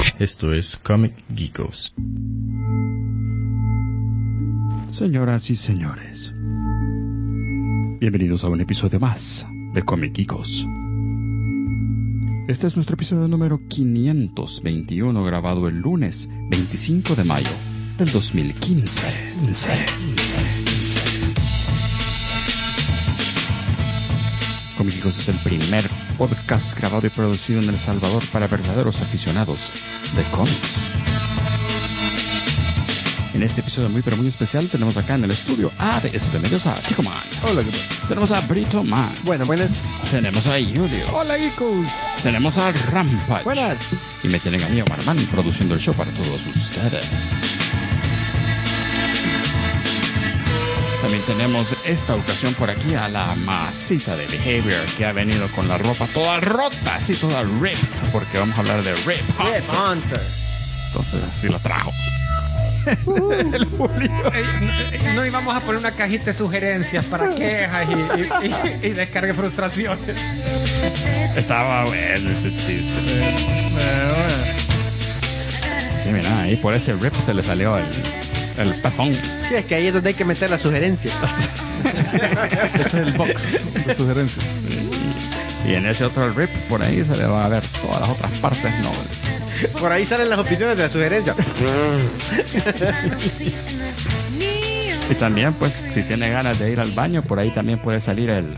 Esto es Comic Geekos. Señoras y señores, bienvenidos a un episodio más de Comic Geekos. Este es nuestro episodio número 521, grabado el lunes 25 de mayo del 2015. Comic Geekos es el primer podcast grabado y producido en El Salvador para verdaderos aficionados de cómics. En este episodio muy pero muy especial tenemos acá en el estudio a tenemos a Chico Man. Hola, ¿qué tal? Tenemos a Brito Man. Buenas. Tenemos a Julio. Hola, Geekos. Tenemos a Rampage. Buenas. Y me tienen a mí, Omar Man, produciendo el show para todos ustedes. También tenemos esta ocasión por aquí a la masita de Behavior, que ha venido con la ropa toda rota, así toda ripped, porque vamos a hablar de Rip Hunter. Entonces así lo trajo. El Julio. No íbamos a poner una cajita de sugerencias para quejas y descargue frustraciones. Estaba bueno ese chiste. Sí, mira, ahí por ese rip se le salió el pezón. Sí, es que ahí es donde hay que meter las sugerencias. Ese es el box de sugerencias. Y en ese otro rip, por ahí se le va a ver todas las otras partes. No. Por ahí salen las opiniones de la sugerencia. Y también, pues, si tiene ganas de ir al baño, por ahí también puede salir el...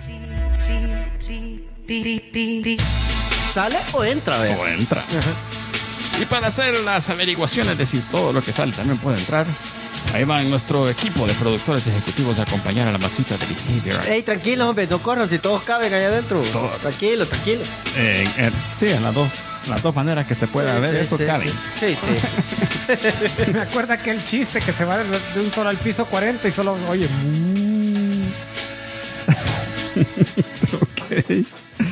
¿Sale o entra, vea? O entra. Uh-huh. Y para hacer las averiguaciones de si todo lo que sale también puede entrar, ahí va nuestro equipo de productores ejecutivos a acompañar a la masita de Behavior. Ey, tranquilos, hombre, no corran si todos caben allá adentro. Todo. Tranquilo. Sí, en las dos maneras que se pueda ver, eso cabe. Sí. Me acuerda que el chiste que se va de un solo al piso 40 y solo oye. Ok.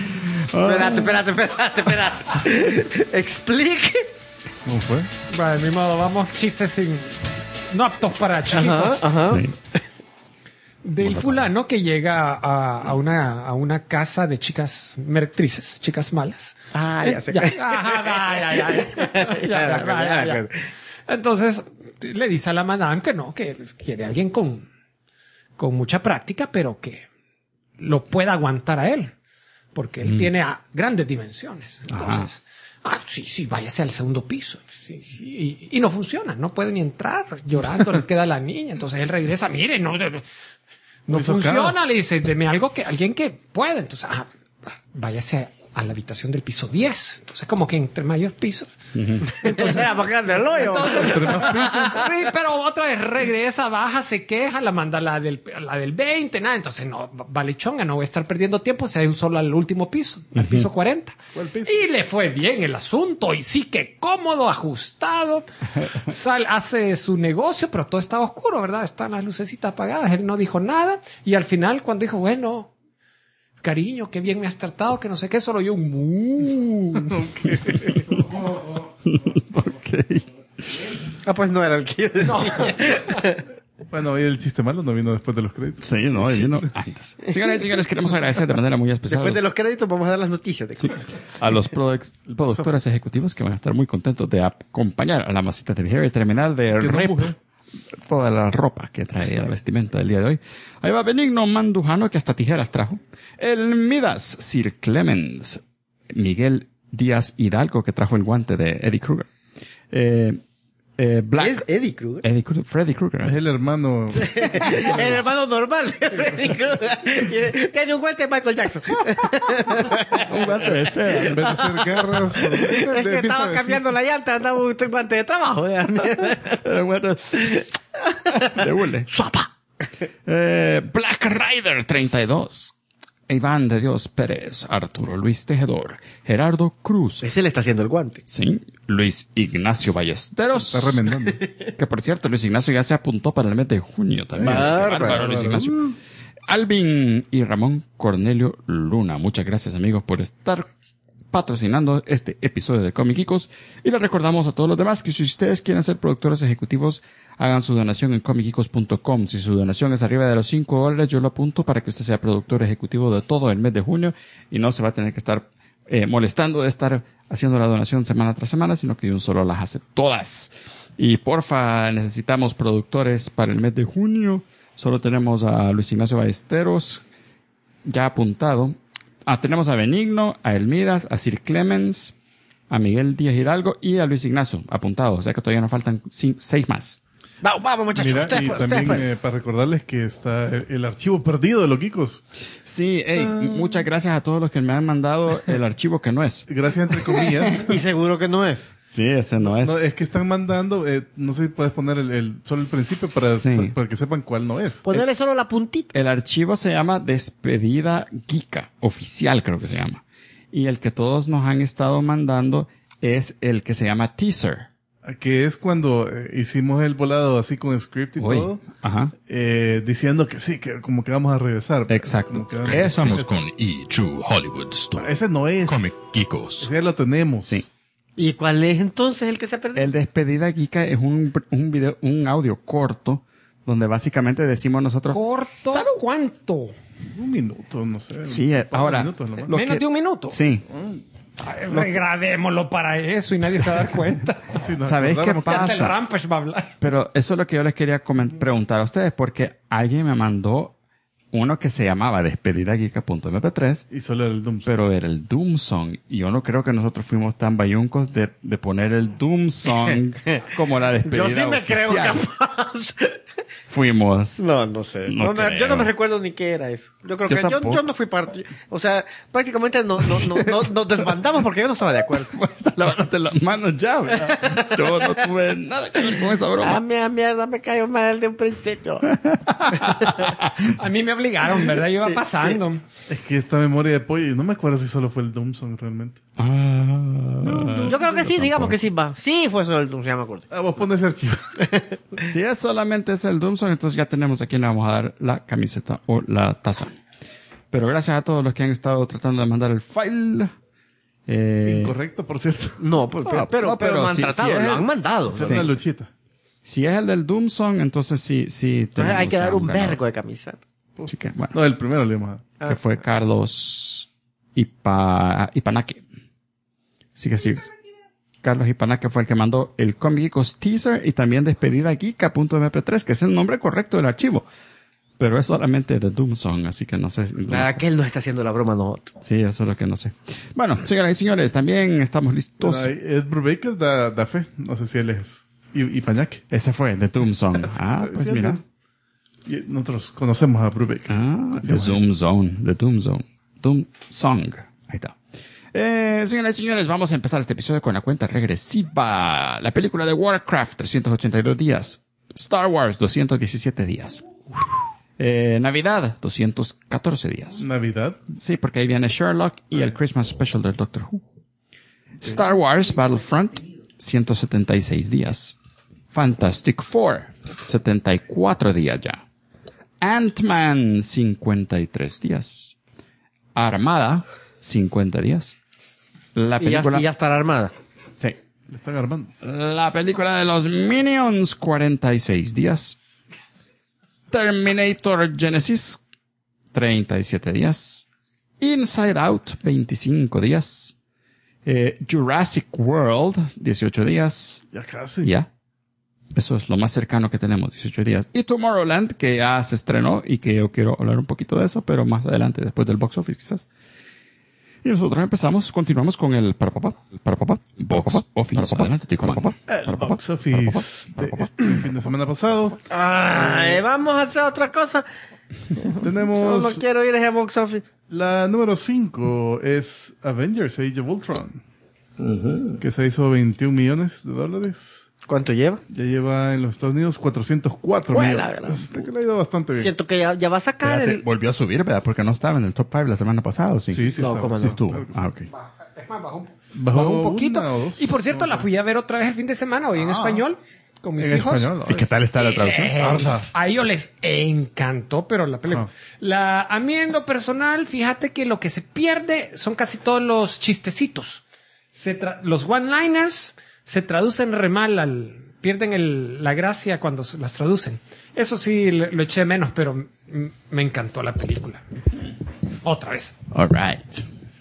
Espérate. Explique. ¿Cómo fue? Bueno, de mi modo, vamos chistes no aptos para chiquitos. Ajá. Sí. Del fulano que llega a una casa de chicas meretrices, chicas malas. Ah, ya sé. Ya. Entonces le dice a la madame que no, que quiere alguien con mucha práctica, pero que lo pueda aguantar a él, porque él tiene grandes dimensiones. Entonces, sí, váyase al segundo piso. Sí. Y no funciona, no puede ni entrar, llorando, le queda la niña. Entonces él regresa, mire, no funciona, le dice, deme alguien que pueda. Entonces, váyase a la habitación del piso 10. Entonces, como que entre mayores pisos. Entonces era más grande el hoyo. Sí, pero otra vez regresa, baja, se queja, la manda la del 20, nada. Entonces, no, vale chonga, no voy a estar perdiendo tiempo si hay un solo al último piso, al piso 40. Y le fue bien el asunto, y sí que cómodo, ajustado. Hace su negocio, pero todo estaba oscuro, ¿verdad? Están las lucecitas apagadas, él no dijo nada. Y al final, cuando dijo, bueno, cariño, qué bien me has tratado, que no sé qué, solo yo Ok. Pues no era el que yo decía. Bueno, y el chiste malo no vino después de los créditos. Sí, no, vino antes. Señoras y señores, queremos agradecer de manera muy especial Después de los créditos vamos a dar las noticias. a los productores ejecutivos que van a estar muy contentos de acompañar a la masita de Behavior terminal de rep toda la ropa que trae la vestimenta del día de hoy. Ahí va Benigno Mandujano, que hasta tijeras trajo. El Midas, Sir Clemens. Miguel Díaz Hidalgo, que trajo el guante de Eddie Kruger. Black. Eddie Kruger. Freddy Krueger. Es el hermano. El hermano normal de Freddy Krueger. Tiene un guante de Michael Jackson. Un guante de seda. En vez de hacer guerras. Es que estaba cambiando la llanta, andaba un guante de trabajo. Era un guante de hule. ¡Suapa! Black Rider 32. Iván de Dios Pérez, Arturo Luis Tejedor, Gerardo Cruz. Ese le está haciendo el guante. Sí, Luis Ignacio Ballesteros. Está remendando. Que por cierto, Luis Ignacio ya se apuntó para el mes de junio también. Bárbaro, Luis Ignacio. Alvin y Ramón Cornelio Luna. Muchas gracias, amigos, por estar patrocinando este episodio de Comic Geekos. Y les recordamos a todos los demás que si ustedes quieren ser productores ejecutivos, hagan su donación en comicgeekos.com. Si su donación es arriba de los $5, yo lo apunto para que usted sea productor ejecutivo de todo el mes de junio y no se va a tener que estar molestando de estar haciendo la donación semana tras semana, sino que de un solo las hace todas. Y porfa, necesitamos productores para el mes de junio. Solo tenemos a Luis Ignacio Ballesteros ya apuntado. Tenemos a Benigno, a Elmidas, a Sir Clemens, a Miguel Díaz Hidalgo y a Luis Ignacio apuntados. O sea que todavía nos faltan 6 más. Vamos, muchachos. Mira, Usted, y pues, también pues. para recordarles que está el archivo perdido de los Kikos. Sí, muchas gracias a todos los que me han mandado el archivo que no es. Gracias entre comillas. Y seguro que no es. Sí, ese no es. No, es que están mandando, no sé si puedes poner solo el principio para que sepan cuál no es. Ponerle solo la puntita. El archivo se llama Despedida Geeka, oficial creo que se llama. Y el que todos nos han estado mandando es el que se llama Teaser. Que es cuando hicimos el volado así con script y todo. Ajá. Diciendo que sí, que como que vamos a regresar. Exacto. Estamos con True Hollywood Story. Ese no es. Comic Geekos. Ese ya lo tenemos. Sí. ¿Y cuál es entonces el que se ha perdido? El Despedida Geeka es un video, un audio corto donde básicamente decimos nosotros... ¿Corto? ¡Salud! ¿Cuánto? Un minuto, no sé. Sí, un par de ahora... minutos nomás. lo ¿Menos que- de un minuto? Sí. Ay, regrabémoslo para eso y nadie se va a dar cuenta. Sí, nos ¿Sabéis qué acordamos que- Hasta el pasa? Rampage va a hablar. Pero eso es lo que yo les quería preguntar a ustedes, porque alguien me mandó uno que se llamaba despedidageeka.mp3, Y solo el Doom. pero era el Doom Song. Y yo no creo que nosotros fuimos tan bayuncos de poner el Doom Song como la despedida Yo sí me creo oficial. capaz. Fuimos. No sé. No Yo creo. no me recuerdo ni qué era eso. Yo creo Yo que tampoco. yo no fui parte. O sea, prácticamente nos desbandamos porque yo no estaba de acuerdo. Pues lávate las manos ya, ¿verdad? Yo no tuve nada que ver con esa broma. Mierda, me cayó mal de un principio. A mí me obligaron, ¿verdad? Yo iba Sí, pasando. Es que esta memoria de pollo, y no me acuerdo si solo fue el Doom Song realmente. Yo creo que sí, digamos que sí va. Sí, fue eso el Doom, ya me acuerdo. Vos pones ese archivo. Si es solamente es el Doom Song, entonces ya tenemos a quién le vamos a dar la camiseta o la taza. Pero gracias a todos los que han estado tratando de mandar el file. Incorrecto, por cierto. No, pero no, pero lo han sí, tratado, sí es- lo han mandado. Es Sí. una luchita. Si es el del Doom Song, entonces sí. Entonces hay que tenemos dar ya un ganador. vergo de camiseta. Así que, bueno, No, el primero le íbamos a dar. que fue Carlos Ipanaque. Así que sí. Carlos Ipanaque fue el que mandó el Comic Geekos Teaser y también despedida geeka.mp3, que es el nombre correcto del archivo. Pero es solamente de Doom Song, así que no sé. Aquel no está haciendo la broma a nosotros. Sí, eso es lo que no sé. Bueno, señoras y señores, también estamos listos. Pero ahí Ed Brubaker da fe. No sé si él es. Y Pañaque. Ese fue, de Doom Song. Ah, pues Sí, mira. Y nosotros conocemos a Brubaker. Ah, The Doom Zone. The Doom Zone. Doom Song. Ahí está. Señoras y señores, vamos a empezar este episodio con la cuenta regresiva. La película de Warcraft, 382 días. Star Wars, 217 días. Navidad, 214 días. Navidad. Sí, porque ahí viene Sherlock y el Christmas Special del Doctor Who. Star Wars Battlefront, 176 días. Fantastic Four, 74 días ya. Ant-Man, 53 días. Armada, 50 días. La Y ya, película... y ya estará armada. Sí. Le están armando. La película de los Minions, 46 días. Terminator Genesis, 37 días. Inside Out, 25 días. Jurassic World, 18 días. Ya casi. Ya. Eso es lo más cercano que tenemos, 18 días. Y Tomorrowland, que ya se estrenó y que yo quiero hablar un poquito de eso, pero más adelante, después del box office quizás. Y nosotros continuamos con el box office. Adelante, Tico, El box office de este fin de semana pasado. Ay, vamos a hacer otra cosa. Yo Tenemos no quiero ir a ese box office. la número 5 es Avengers Age of Ultron. Que se hizo $21 millones. ¿Cuánto lleva? Ya lleva en los Estados Unidos 404 Buena, millones. ¿verdad? Hasta que le ha ido bastante bien. Siento que ya va a sacar Espérate, volvió a subir, ¿verdad? Porque no estaba en el top 5 la semana pasada, ¿o sí? Sí, sí, No, está. cómo Sí no. estuvo. Claro que sí. Ah, ok. Es más, bajó Bajó un poquito. una o dos. Y por cierto, la fui a ver otra vez el fin de semana, hoy en español, con mis En hijos. español. ¿Y qué tal está la traducción? A ellos les encantó, pero la película. A mí en lo personal, fíjate que lo que se pierde son casi todos los chistecitos. Los one-liners se traducen re mal, pierden la gracia cuando las traducen. Eso sí, lo eché menos, pero me encantó la película. Otra vez. All right.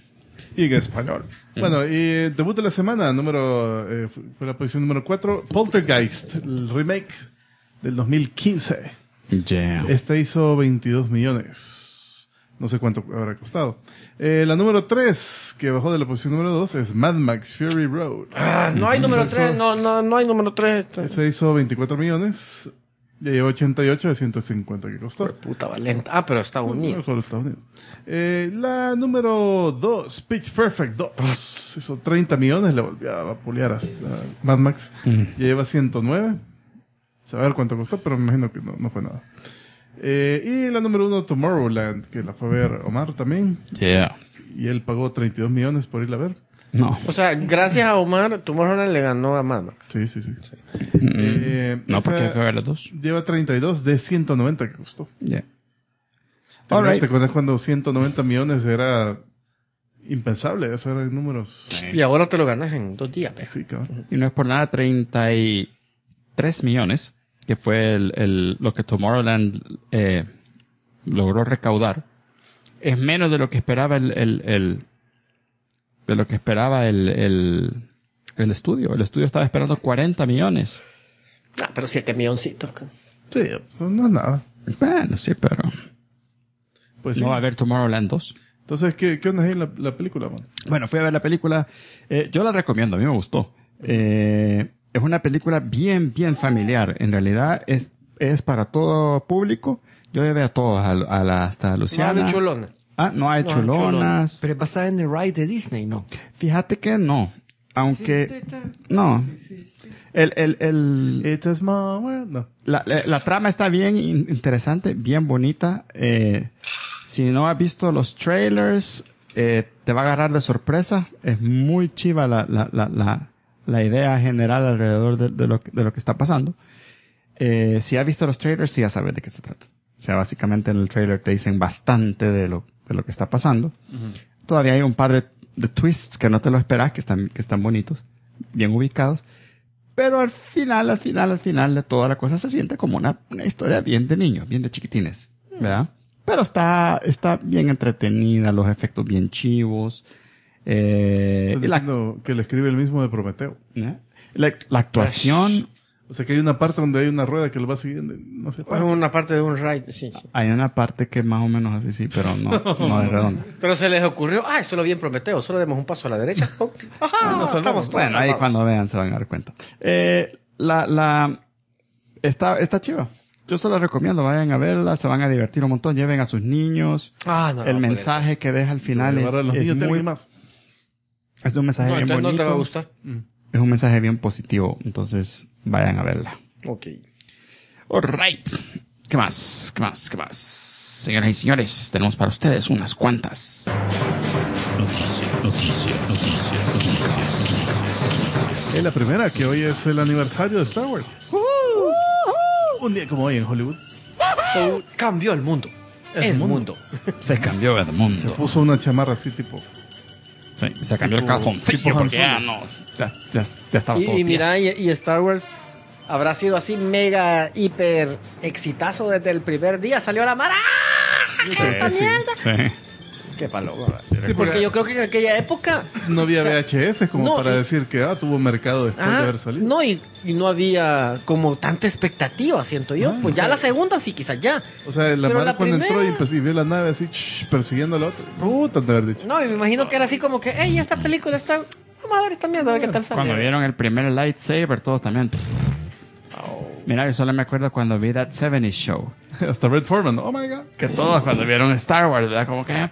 Y en español. Bueno, y debut de la semana, fue la posición número 4, Poltergeist, el remake del 2015. Yeah. Esta hizo 22 millones. No sé cuánto habrá costado. La número 3, que bajó de la posición número 2, es Mad Max Fury Road. No hay número 3, no hay número 3. Ese hizo 24 millones. Ya lleva 88 de 150 que costó. Puta valenta. Pero Estados Unidos. Solo Estados Unidos. La número 2, Pitch Perfect 2. Hizo 30 millones, le volvió a vapulear hasta Mad Max. Ya lleva 109. A ver cuánto costó, pero me imagino que no fue nada. Y la número 1, Tomorrowland, que la fue a ver Omar también. Yeah. Y él pagó 32 millones por irla a ver. No. O sea, gracias a Omar, Tomorrowland le ganó a Mad Max. Sí. No, esa porque fue a ver los dos. Lleva 32 de 190 que costó. Yeah. ¿Te acuerdas cuando 190 millones era impensable? Eso eran números. Sí. Y ahora te lo ganas en 2 días. Sí, cabrón. Y no es por nada 33 millones, que fue lo que Tomorrowland logró recaudar. Es menos de lo que esperaba el estudio. El estudio estaba esperando 40 millones. Pero 7 milloncitos. Sí, eso no es nada. Bueno, sí, pero Pues sí. no va a haber Tomorrowland 2. Entonces, ¿qué onda ahí en la película, man? Bueno, fui a ver la película. Yo la recomiendo, a mí me gustó. Es una película bien familiar. En realidad es para todo público. Yo llevé a todos, hasta Luciana. No hay chulona. No hay chulonas. Pero es basada en el ride de Disney, ¿no? Fíjate que no. Aunque... No. It's a small world. No. La trama está bien interesante, bien bonita. Si no has visto los trailers, te va a agarrar de sorpresa. Es muy chiva la idea general alrededor de lo que está pasando. Si has visto los trailers, sí ya sabes de qué se trata. O sea, básicamente en el trailer te dicen bastante de lo que está pasando. Todavía hay un par de twists que no te lo esperas, que están bonitos, bien ubicados. Pero al final de toda la cosa se siente como una historia bien de niños, bien de chiquitines, ¿verdad? Pero está bien entretenida, los efectos bien chivos. Estás diciendo que le escribe el mismo de Prometeo. La actuación... O sea, que hay una parte donde hay una rueda que lo va siguiendo. No sé. Es una parte de un ride, sí. Hay una parte que es más o menos así, sí, pero no es redonda. Pero se les ocurrió, esto lo vi en Prometeo, solo demos un paso a la derecha. Estamos todos bueno, ahí salvados. cuando vean se van a dar cuenta. Está chiva. Yo se la recomiendo, vayan a verla, se van a divertir un montón, lleven a sus niños. El mensaje que deja al final es muy más. Es un mensaje bien bonito. No te va a gustar. Es un mensaje bien positivo, entonces vayan a verla. Ok. Alright. ¿Qué más? Señoras y señores, tenemos para ustedes unas cuantas. Noticias. Es la primera, que hoy es el aniversario de Star Wars. Un día como hoy en Hollywood. Cambió el mundo. El mundo. Se cambió el mundo. Puso una chamarra así tipo... Sí, se cambió el calzoncillo tipo Han porque ya no... Ya estaba todo Y mira, tieso. y Star Wars habrá sido así mega, hiper exitazo desde el primer día. Salió la mara. ¡Esta mierda! Sí. Qué palomo. Sí, Porque yo creo que en aquella época... No había O sea, VHS como no, para y- decir que tuvo mercado después de haber salido. No, y no había como tanta expectativa, siento yo. Pues ya la segunda sí, quizás ya. O sea, la Pero madre la cuando primera- entró y vio la nave así persiguiendo a la otra. Puta, de haber dicho. No, y me imagino que era así como que, hey, esta película está... Vamos a ver esta mierda, a ver qué tal sale. Cuando vieron el primer lightsaber, todos también... Mira, yo solo me acuerdo cuando vi That 70's Show. Hasta Red Foreman. Oh my God. Que todos cuando vieron Star Wars, ¿verdad? Como que...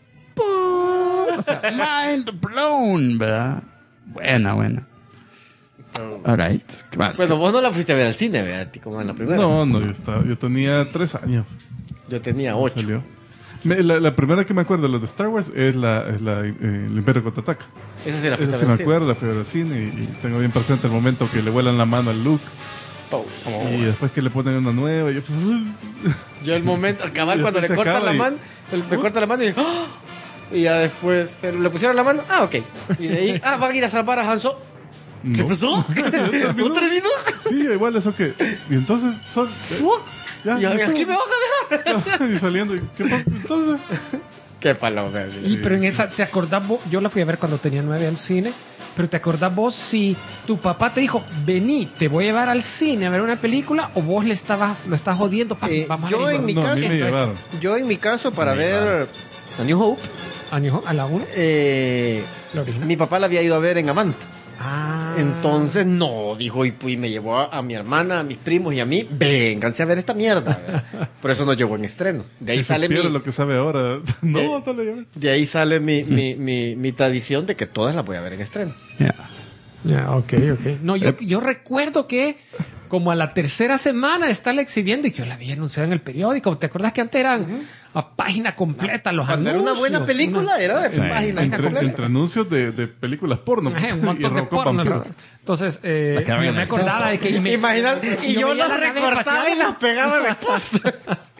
O sea, mind blown, ¿verdad? Buena. Alright. ¿Qué más? Bueno, vos no la fuiste a ver al cine, ¿verdad? Como en la primera. No, yo tenía 3 años. Yo tenía 8. Salió. La primera que me acuerdo de los de Star Wars es el Imperio Contraataca. Esa sí la Esa fuiste a sí ver me al cine. acuerdo, la fui a ver al cine y tengo bien presente el momento que le vuelan la mano al Luke Oh, como y vos. después que le ponen una nueva y yo Yo el momento, al cabal, Y cuando le después se cortan la acaba y- mano, me corta la mano y... ¡ah! Y ya después le pusieron la mano, ok. Y de ahí, van a ir a salvar a Hanso. ¿Qué no. pasó? ¿Otra vino? Sí, igual eso que... Y entonces... Fuck. ya Y aquí estuvo. me vas a dejar. Y saliendo, y, ¿qué pasa? Entonces... Qué paloma. Y pero en esa, ¿te acordás vos? Yo la fui a ver cuando tenía 9 al cine. Pero ¿te acordás vos si tu papá te dijo, vení, te voy a llevar al cine a ver una película, o vos lo estás jodiendo? Vamos yo a ver en mi No, a mí caso, me llevaron. yo en mi caso para ver A New Hope, a la 1, la original. mi papá la había ido a ver en Avant. Ah. Entonces, no, dijo, y me llevó a mi hermana, a mis primos y a mí, vénganse a ver esta mierda. Por eso nos llevó en estreno. De ahí Si sale supiera mi, lo que sabe ahora. No, no le lleves. de ahí sale mi tradición de que todas las voy a ver en estreno. Yeah. Ya, ok. No, yo recuerdo que como a la tercera semana de estarla exhibiendo y que yo la había anunciado en el periódico. ¿Te acuerdas que antes eran a página completa los Cuando anuncios? era una buena película, era de Sí. página Entre completa. anuncios de películas porno. Un montón y de Robocop porno. vampiro. Entonces, La que había yo en me el acordaba de que... Imagínate, y yo veía las la nave recortaba y espacial. las pegaba en la posta.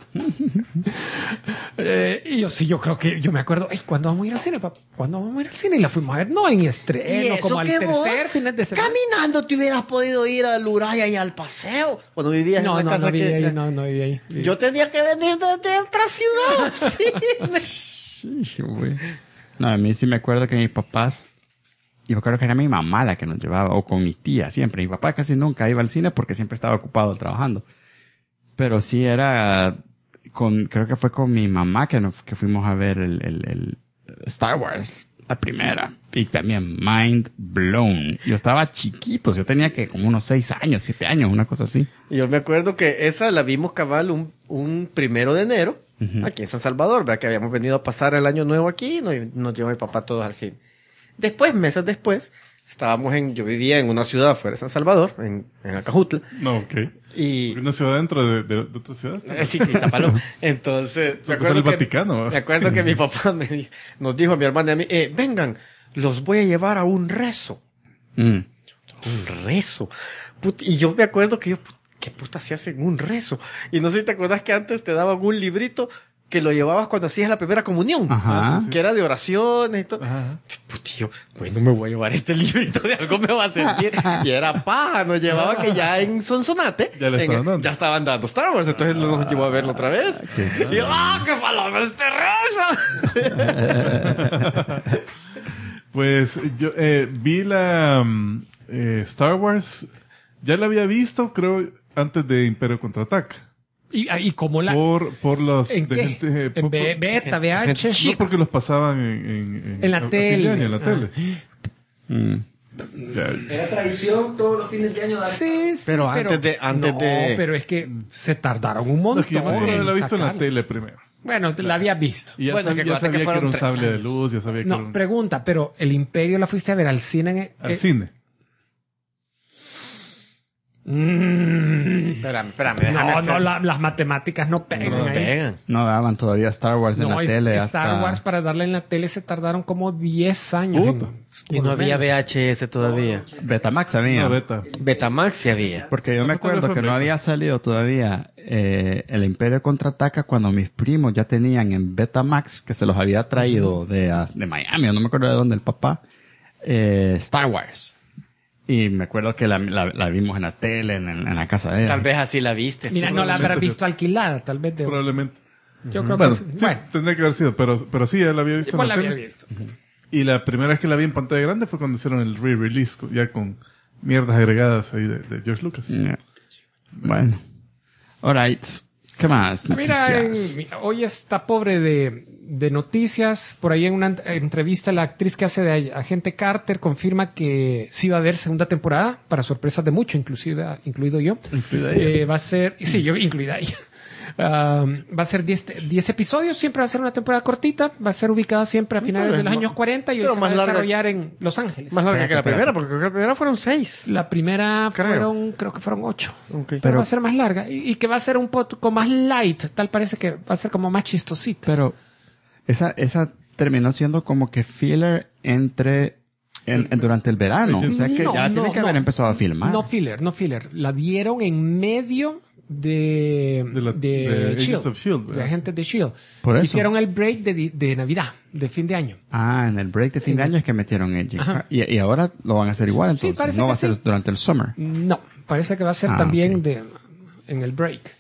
Y yo creo que yo me acuerdo, ¿cuándo vamos a ir al cine, papá? ¿Cuándo vamos a ir al cine? Y la fuimos a ver, no en estreno, como al tercer final de semana. Caminando te hubieras podido ir al Uraya y al paseo. Cuando vivías en No, una casa no viví que... ahí, no viví ahí. Yo tenía que venir desde otra ciudad. Sí, güey. No, a mí sí me acuerdo que mis papás, y me acuerdo que era mi mamá la que nos llevaba, o con mi tía siempre. Mi papá casi nunca iba al cine porque siempre estaba ocupado trabajando. Pero sí era creo que fue con mi mamá que fuimos a ver el Star Wars, la primera. Y también Mind Blown. Yo estaba chiquito, yo tenía que como unos 6 años, 7 años, una cosa así. Y yo me acuerdo que esa la vimos cabal un 1 de enero, aquí en San Salvador, ¿verdad? Que habíamos venido a pasar el año nuevo aquí y nos llevó mi papá todos al cine. Después, meses después, yo vivía en una ciudad fuera de San Salvador, en Acajutla. No, ok. Y... Una ciudad dentro de otra ciudad. Sí, Tapaló. Entonces, me Fue el acuerdo, Vaticano. me acuerdo que mi papá nos dijo a mi hermana y a mí, vengan, los voy a llevar a un rezo. Un rezo. Y yo me acuerdo que ¿qué puta se hace en un rezo? Y no sé si te acuerdas que antes te daban un librito que lo llevabas cuando hacías la primera comunión. Ajá. Que era de oraciones y todo. Ajá. Tío, bueno, me voy a llevar este librito, de algo me va a servir. Y era paja, nos llevaba que ya en Sonsonate Ya le estaban dando. ya estaban dando Star Wars, entonces nos llevó a verlo otra vez. Y yo, ¡qué paloma este rezo! Pues yo vi la Star Wars. Ya la había visto, creo, antes de Imperio Contraataca. ¿Y cómo la...? Por los... ¿En qué? ¿En beta, VH? No, porque los pasaban en la a fin tele. de año, en la tele. Ya. Era tradición todos los fines de año. Sí, Pero antes de... pero es que se tardaron un No, montón es que yo me acuerdo de haberla visto en la sacarla. tele primero. Bueno, la había visto. Y ya Bueno, sabía, que ya acuérdate que sabía que era fueron un 3 sable de años. luz, ya sabía que era No, un... pregunta, pero ¿el Imperio la fuiste a ver al cine? Al cine. Espérame, déjame hacer. las matemáticas no pegan. No ahí. pegan. No daban todavía Star Wars en No, la tele Star hasta... Wars para darle en la tele se tardaron como 10 años. Puta. Y no había VHS todavía. Betamax había. No, beta. Betamax sí había. Porque yo me Aparte acuerdo fue que no beta. había salido todavía el Imperio Contraataca cuando mis primos ya tenían en Betamax, que se los había traído de Miami, o no me acuerdo de dónde, el papá, Star Wars. Y me acuerdo que la vimos en la tele, en la casa de él. Tal vez así la viste. Mira, no la habrás visto alquilada, tal vez. Probablemente. Yo creo Bueno, que sí. sí, tendría que haber sido, pero sí, ya la había visto igual en la la había tele. visto. Y la primera vez que la vi en pantalla grande fue cuando hicieron el re-release, ya con mierdas agregadas ahí de George Lucas. Yeah. Bueno. Alright. ¿Qué más? Mira, Noticias. hoy está pobre de noticias. Por ahí en una entrevista la actriz que hace de Agente Carter confirma que sí va a haber segunda temporada, para sorpresas de mucho, incluido yo. Incluida ella. Va a ser, sí, yo incluida ella. Va a ser 10 episodios, siempre va a ser una temporada cortita, va a ser ubicada siempre a finales de los años 40 y hoy pero se va a más larga- desarrollar en Los Ángeles. Más larga que la Espérate. primera, porque creo que la primera fueron 6. La primera Creo. creo que fueron 8. Okay. Pero va a ser más larga y que va a ser un poco más light, tal parece que va a ser como más chistosita. Pero esa terminó siendo como que filler durante el verano. O sea que No, ya no, tiene que haber no. empezado a filmar. No filler. La dieron en medio de de Shield, Agents of S.H.I.E.L.D., de ¿verdad? agentes de Shield. Por eso. Hicieron el break de Navidad, de fin de año. Ah, en el break de fin de año es que metieron Agent. Ajá. Y ahora lo van a hacer igual, entonces. parece No que va a ser sí. durante el summer. No, parece que va a ser Ah, también ok. en el break.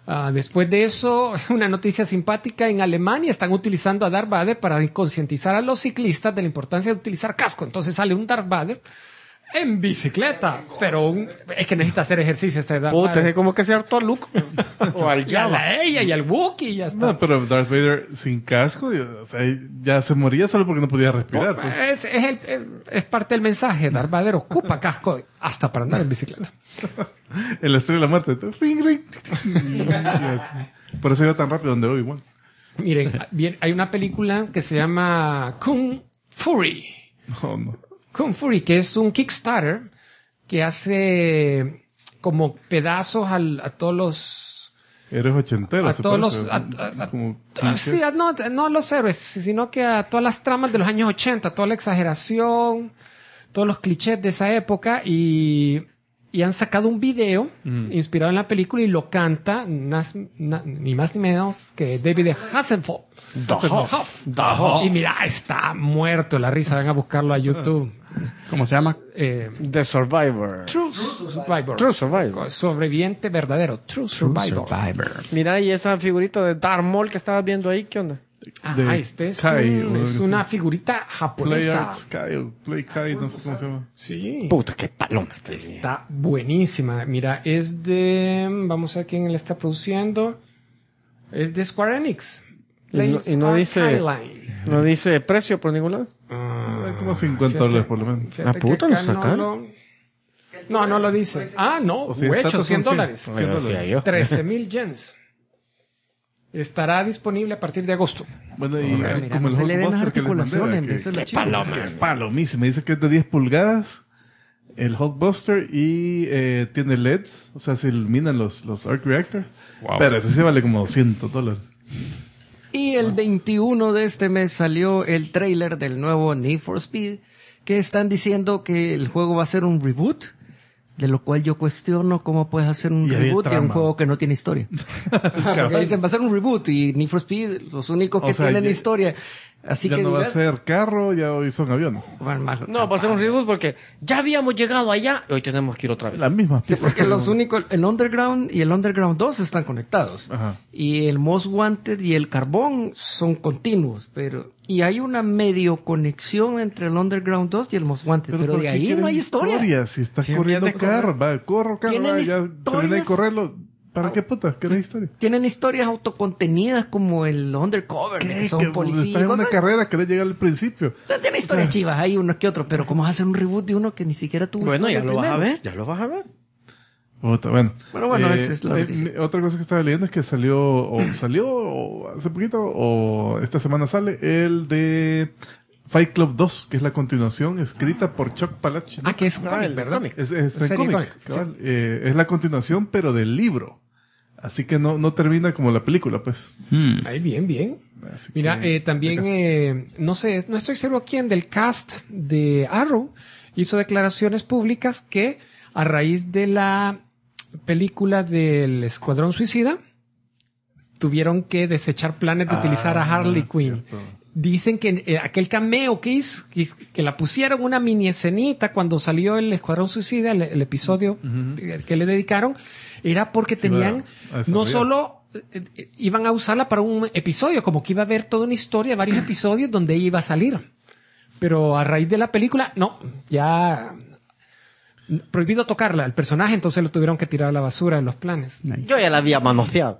Después de eso, una noticia simpática: en Alemania están utilizando a Darth Vader para concientizar a los ciclistas de la importancia de utilizar casco. Entonces sale un Darth Vader en bicicleta, pero es que necesita hacer ejercicio este Darth Vader. Es como que se hartó a Luke o al Y a Java. la ella y al Wookiee y ya está. No, pero Darth Vader sin casco, o sea, ya se moría solo porque no podía respirar. Pues. Es parte del mensaje. Darth Vader ocupa casco hasta para andar en bicicleta. En la Estrella de la Muerte. Ring, ring. Por eso iba tan rápido donde Obi-Wan. Miren, hay una película que se llama Kung Fury. No, no. Kung Fury, que es un Kickstarter que hace como pedazos a todos los... Héroes ochenteros. A se todos parece, los... como Sí, no a los héroes, sino que a todas las tramas de los años 80, toda la exageración, todos los clichés de esa época, y han sacado un video inspirado en la película y lo canta ni más ni menos que David Hasselhoff. Y mira, está muerto la risa. Van a buscarlo a YouTube. ¿Cómo se llama? The Survivor. True Survivor. True Survivor. Sobreviviente verdadero. True Survivor. Mira, y esa figurita de Darth Maul que estabas viendo ahí, ¿qué onda? De Este es, Kai, o algo es así. una figurita Play japonesa. Arts Kai o Play Kai, no sé cómo se llama. Sí. Puta, qué paloma está. Está buenísima. Mira, es de... Vamos a ver quién la está produciendo. Es de Square Enix. Y no dice- No dice precio por ningún lado. Como $50 por lo menos. Fíjate puta, que ¿lo acá sacaron? no lo dice. No, O sea, está hecho, $100. $100. Bueno, decía yo. 13,000 yens. Estará disponible a partir de agosto. Bueno, y Mira, como no el se le ven las Hulkbuster que les mandé, articulaciones. Eso es lo Qué chido. paloma. que palomísimo. Dice que es de 10 pulgadas el Hulkbuster y tiene LEDs, o sea, se iluminan los arc reactors. Wow. Pero ese sí vale como $100. Y el 21 de este mes salió el tráiler del nuevo Need for Speed, que están diciendo que el juego va a ser un reboot, de lo cual yo cuestiono cómo puedes hacer un Y había reboot de un trama. juego que no tiene historia. Porque dicen, va a ser un reboot y Need for Speed, los únicos que O sea, tienen ya- historia. Así Ya que no va a digas, ser carro, ya hoy son aviones. bueno, malo. No, va a ser un reboot porque ya habíamos llegado allá y hoy tenemos que ir otra vez. Las mismas Sí, pistas. porque los únicos, el Underground y el Underground 2 están conectados. Ajá. Y el Most Wanted y el Carbón son continuos, y hay una medio conexión entre el Underground 2 y el Most Wanted, pero ¿por de qué ahí quieren no hay historia. Si estás Si corriendo pierde carro, va, corro carro, Tienen va, ya historias- terminé de correrlo. ¿Para qué puta? ¿Qué es historia? Tienen historias autocontenidas como el Undercover, de que ¿Qué? son Que policías. estás en una cosas. carrera, querés llegar al principio. O sea, tiene historias chivas, hay unos que otros, pero ¿cómo vas a hacer un reboot de uno que ni siquiera tuvo Bueno, ya historia lo vas a primero? ver, ya lo vas a ver. Puta, bueno. Bueno, esa es la noticia. Otra cosa que estaba leyendo es que salió hace poquito, o esta semana sale, el de Fight Club 2, que es la continuación escrita por Chuck Palahniuk. Que es cómic, el ¿verdad? cómic. Es en serie cómic, cómic, cabal. Es la continuación, pero del libro. Así que no termina como la película, pues. Ahí bien. Así Mira, que- también, no estoy seguro quién del cast de Arrow hizo declaraciones públicas que a raíz de la película del Escuadrón Suicida tuvieron que desechar planes de utilizar a Harley Quinn. cierto. Dicen que aquel cameo que hizo, que la pusieron una mini escenita cuando salió el Escuadrón Suicida, el episodio que le dedicaron, era porque tenían, iba a desarrollar. no solo iban a usarla para un episodio, como que iba a haber toda una historia, varios episodios donde ella iba a salir. Pero a raíz de la película, no, ya prohibido tocarla, el personaje, entonces lo tuvieron que tirar a la basura en los planes. Yo ya la había manoseado.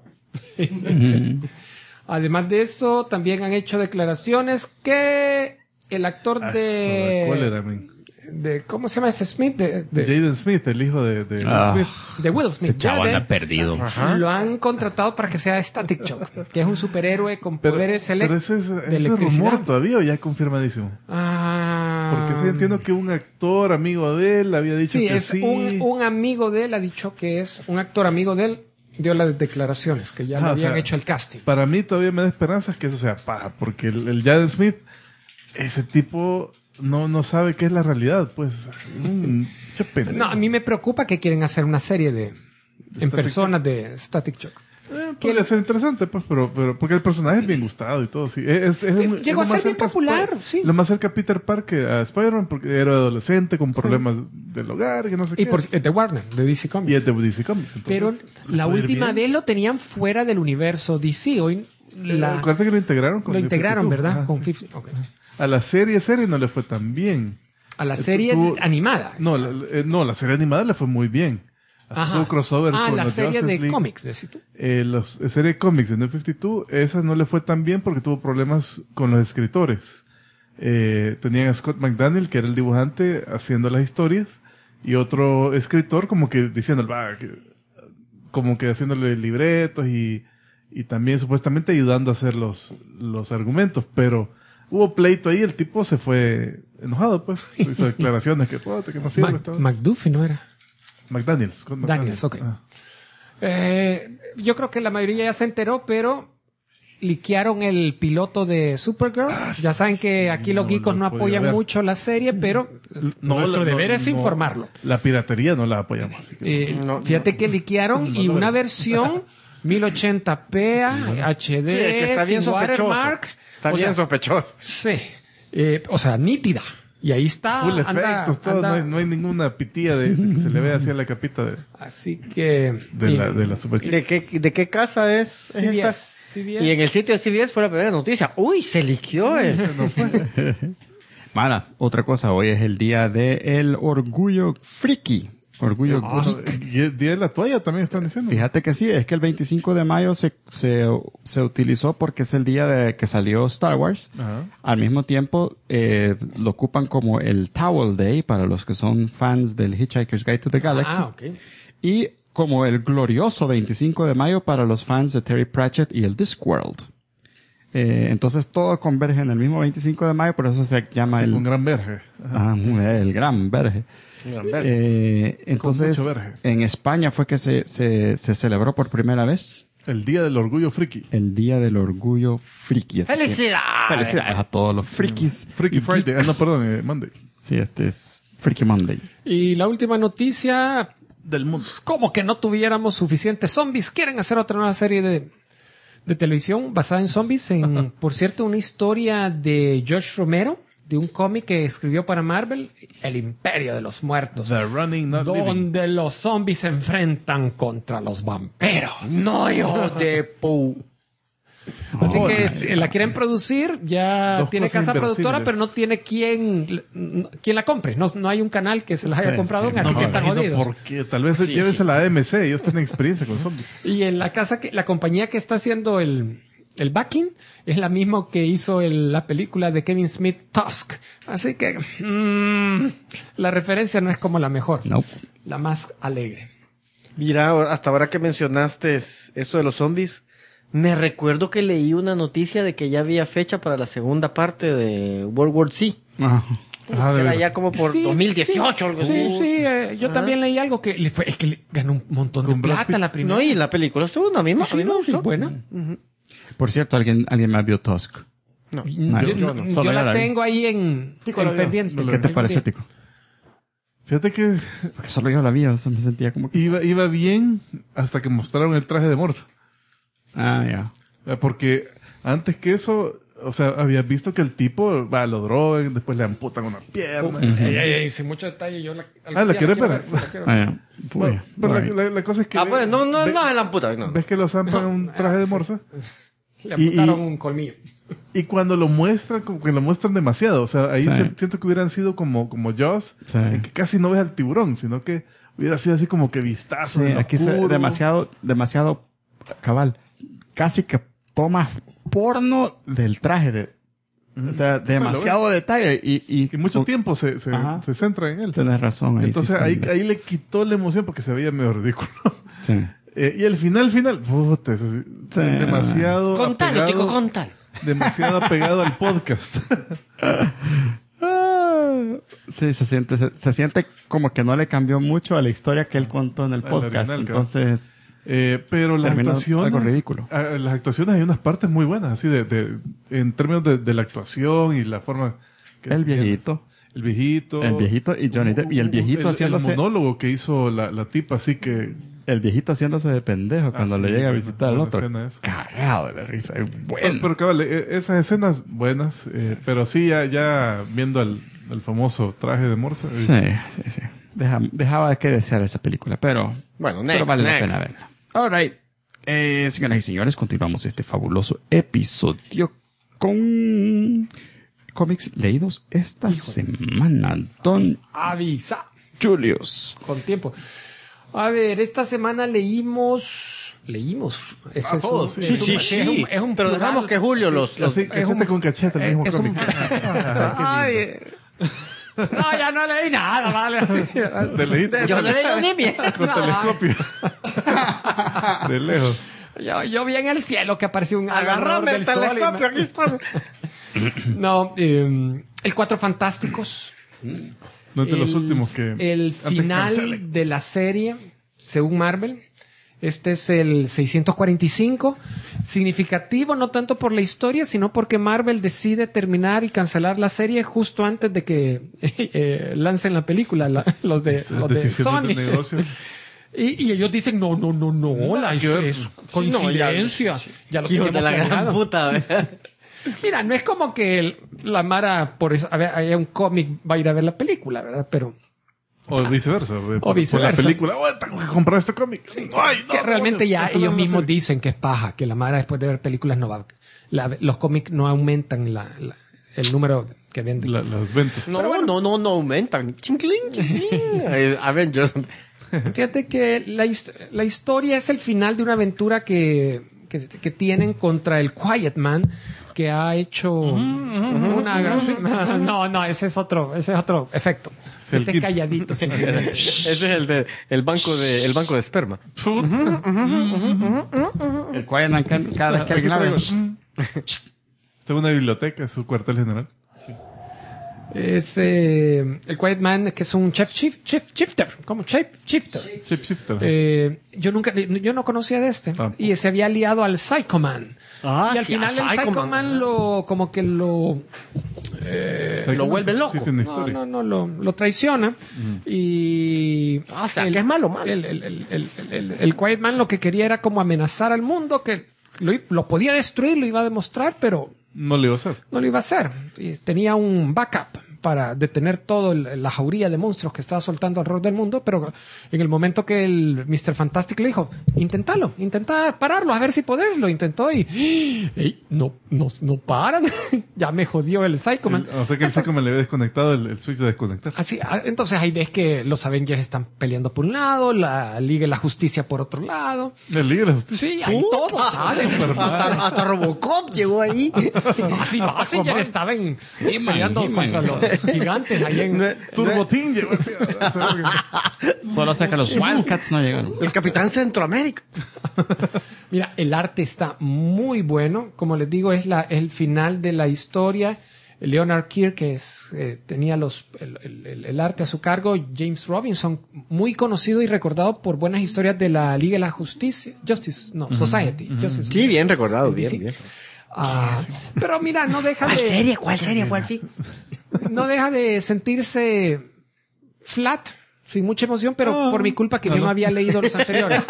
Además de eso, también han hecho declaraciones que el actor ¿Cuál de era, men? ¿cómo se llama ese Smith? De Jaden Smith, el hijo de Will Smith. de Will Smith. Ese chavo Jaden, anda perdido. lo han contratado para que sea Static Shock, que es un superhéroe con poderes pero ese es de ese electricidad. rumor todavía o ya confirmadísimo. Porque sí entiendo que un actor amigo de él había dicho sí, que es sí. un amigo de él, ha dicho que es un actor amigo de él, dio las declaraciones, que ya Ajá, le o habían sea, hecho el casting. Para mí todavía me da esperanzas que eso sea paja, porque el Jaden Smith, ese tipo no sabe qué es la realidad, pues. Che pendejo. No, a mí me preocupa que quieren hacer una serie en Static personas de Static Shock. Podría ser interesante, pues, pero porque el personaje es bien gustado y todo, sí. Llegó a ser bien popular, sí. Lo más cerca a Peter Parker, a Spider-Man, porque era adolescente con problemas del hogar, que no sé qué. Es de Warner, de DC Comics. Y es de DC Comics. Entonces, pero la última vez lo tenían fuera del universo DC. Hoy acuérdate que lo integraron con Lo integraron, 52. ¿verdad? Ajá, Con sí. 50. Okay. A la serie no le fue tan bien. A la serie animada. No, la serie animada le fue muy bien. Hasta tuvo crossover con la los serie Justice de League. cómics, decís tú. La serie de cómics de New 52, esa no le fue tan bien porque tuvo problemas con los escritores. Tenían a Scott McDaniel, que era el dibujante, haciendo las historias, y otro escritor como que diciéndole, como que haciéndole libretos y también supuestamente ayudando a hacer los argumentos, pero hubo pleito ahí, el tipo se fue enojado, pues, hizo declaraciones que no sirve. McDuffie no era. McDaniels. Scott McDaniels. Daniels, ok. Yo creo que la mayoría ya se enteró, pero liquearon el piloto de Supergirl. Ya saben que aquí los geekos no apoyan mucho la serie, pero nuestro deber es informarlo. La piratería no la apoyamos. Así que fíjate que liquearon y una versión 1080p, HD, Sí, que está bien sospechoso. watermark. Está bien sospechoso. Sí. O sea, nítida. Y ahí está. Full efectos, todo. No hay ninguna pitilla de que se le vea así a la capita Así que... de la Super Chica. ¿De qué casa es esta? CBS. Y en el sitio de CBS fue la primera noticia. ¡Uy, se liqueó eso! No fue. Mala, otra cosa, hoy es el día del orgullo friki. Orgullo Y el día de la toalla también están diciendo. Fíjate que sí, es que el 25 de mayo se utilizó porque es el día de que salió Star Wars. Ajá. Al mismo tiempo, lo ocupan como el Towel Day para los que son fans del Hitchhiker's Guide to the Galaxy. Ok. Y como el glorioso 25 de mayo para los fans de Terry Pratchett y el Discworld. Entonces todo converge en el mismo 25 de mayo, por eso se llama Sí, un gran verge. el gran verge. Entonces, mucho verge. en España fue que se celebró por primera vez El día del orgullo friki. el Día del Orgullo Friki. Así que ¡Felicidades! felicidades a todos los frikis. Freaky y Friday. geeks. No, perdón, Monday. Sí, este es Freaky Monday. Y la última noticia, Del mundo. como que no tuviéramos suficientes zombies. Quieren hacer otra nueva serie de televisión basada en zombies. Por cierto, una historia de Josh Romero, de un cómic que escribió para Marvel, El Imperio de los Muertos. The Running, Not Living. Donde los zombies se enfrentan contra los vampiros. ¡No, hijo de pu! Así que la quieren producir, ya Dos tiene cosas casa productora, inverosímiles. pero no tiene quien la compre. No hay un canal que se las haya Sí, comprado, sí, así no que me están imagino jodidos. por qué. Tal vez llévese la AMC. Ellos tienen experiencia con zombies. Y en la casa la compañía que está haciendo el backing es la misma que hizo la película de Kevin Smith, Tusk. Así que la referencia no es como la mejor, Nope. la más alegre. Mira, hasta ahora que mencionaste eso de los zombies, me recuerdo que leí una noticia de que ya había fecha para la segunda parte de World War Z. Ajá. Era ya como por Sí, 2018 o algo sí, así. sí, yo también leí algo que es que le ganó un montón de Con Brad plata Pitt. la primera. No, y la película estuvo una misma. Sí, a mí me no, sí, gustó. buena. Por cierto, ¿alguien más vio Tusk? No. yo no. Solo Yo yo la la vi. tengo ahí en pendiente. ¿Qué te pareció, Tico? Fíjate que Porque solo yo la vi, o sea, me sentía como que... iba bien hasta que mostraron el traje de Morsa. Ah, ya. Porque antes que eso, o sea, habías visto que el tipo lo drogan, después le amputan una pierna. Sin mucho detalle, yo la ¿la quieres ver? Ah, ya. Bueno, pero la cosa es que... Pues no es la puta. No. ¿Ves que lo zampan un traje de Morsa? Le apuntaron un colmillo. Y cuando lo muestran, como que lo muestran demasiado. O sea, ahí Sí. siento que hubieran sido como Jaws, Sí. en que casi no ves al tiburón, sino que hubiera sido así como que vistazo. Sí, en lo aquí se, oscuro. demasiado cabal. Casi que toma porno del traje o sea, demasiado detalle y Y mucho tiempo se Ajá. centra en él. Tienes razón. Ahí Entonces sí está. ahí le quitó la emoción porque se veía medio ridículo. Sí. Y el final, puta, demasiado Contalo, apegado, chico, contalo. demasiado apegado al podcast. Sí, se siente como que no le cambió mucho a la historia que él contó en el Al podcast. original, claro. Entonces, Pero las Terminó actuaciones, algo ridículo. Las actuaciones hay unas partes muy buenas, así en términos de la actuación y la forma que el viejito. el viejito El viejito y Johnny Depp. Y el viejito haciéndose... el monólogo que hizo la tipa, así que el viejito haciéndose de pendejo cuando le llega a visitar al otro. Cagado de la risa. Es bueno. Pero cabal, esas escenas buenas, pero sí, ya viendo el famoso traje de Morsa. Sí. Dejaba que desear esa película, pero, Bueno, pero vale next. la pena verla. All right. Señoras y señores, continuamos este fabuloso episodio con cómics leídos esta semana. Don Avisa. Julius. Con tiempo. A ver, esta semana leímos. Ese todos, sí. Sí. Es un Pero plural. dejamos que Julio los... Así, cachete con cachete, el mismo es un- cómic. Ay, no, ya no leí nada, vale. De leído. Yo no leí ni mierda. Con telescopio. De lejos. Yo vi en el cielo que apareció un agarrador Agarrame del el sol. telescopio, aquí está. No, el Cuatro Fantásticos. No es de los últimos que... El antes final cancelen. de la serie, según Marvel. Este es el 645. Significativo no tanto por la historia, sino porque Marvel decide terminar y cancelar la serie justo antes de que lancen la película, los de Decisión Sony. de negocio. Y ellos dicen, no, es coincidencia. Ya lo Hijo teníamos de la gran planeado. puta. ¿verdad? Mira, no es como que la Mara, por eso, haya un cómic, va a ir a ver la película, ¿verdad? Pero O viceversa. Por viceversa. la película. Oh, tengo que comprar este cómic. Ay, no, que realmente ya eso no ellos lo mismos sé. dicen que es paja, que la Mara después de ver películas no va. Los cómics no aumentan el número que venden. Las ventas. No aumentan. Chinclin, chinclin. Avengers. Fíjate que la historia es el final de una aventura que tienen contra el Quiet Man, que ha hecho una gran... No, ese es otro efecto. el Este kit. calladito. Sí. Ese es el banco de esperma. El Quiet Man, cada vez que alguien habla. Está en una biblioteca, es su cuartel general. Es el Quiet Man, que es un shifter. ¿Cómo? Shifter. Shifter. Yo no conocía de este. Tampoco. Y se había liado al Psycho Man. Ah, Y al sí, final al el Psycho Psycho Man. Man lo vuelve loco. Sí, tiene historia. No, lo traiciona. Y. O sea, que es malo. El Quiet Man lo que quería era como amenazar al mundo, que lo podía destruir, lo iba a demostrar, pero No le iba a hacer. no lo iba a hacer. Y tenía un backup para detener todo la jauría de monstruos que estaba soltando alrededor del mundo, pero en el momento que el Mr. Fantastic le dijo, intenta pararlo, a ver si podés, lo intentó y no paran. Ya me jodió el Psycho Man. O sea que el Psycho Man le había desconectado el switch de desconectar. Así, entonces ahí ves que los Avengers están peleando por un lado, la Liga y la Justicia por otro lado. La Liga de la Justicia. Sí, ahí todos salen. Hasta Robocop llegó ahí. Así Messenger estaban peleando contra los gigantes ahí en... Turbotín llegó así Solo sé que los Wildcats no llegaron. El Capitán Centroamérica. Mira, el arte está muy bueno. Como les digo, es el final de la historia. Leonard Kirk, que tenía el arte a su cargo. James Robinson, muy conocido y recordado por buenas historias de la Liga de la Justicia. Society. Justice Sí, bien recordado, Sí. bien. Pero mira, no deja de... ¿Cuál serie fue al fin? No deja de sentirse flat, sin mucha emoción, pero por mi culpa que yo no había leído los anteriores.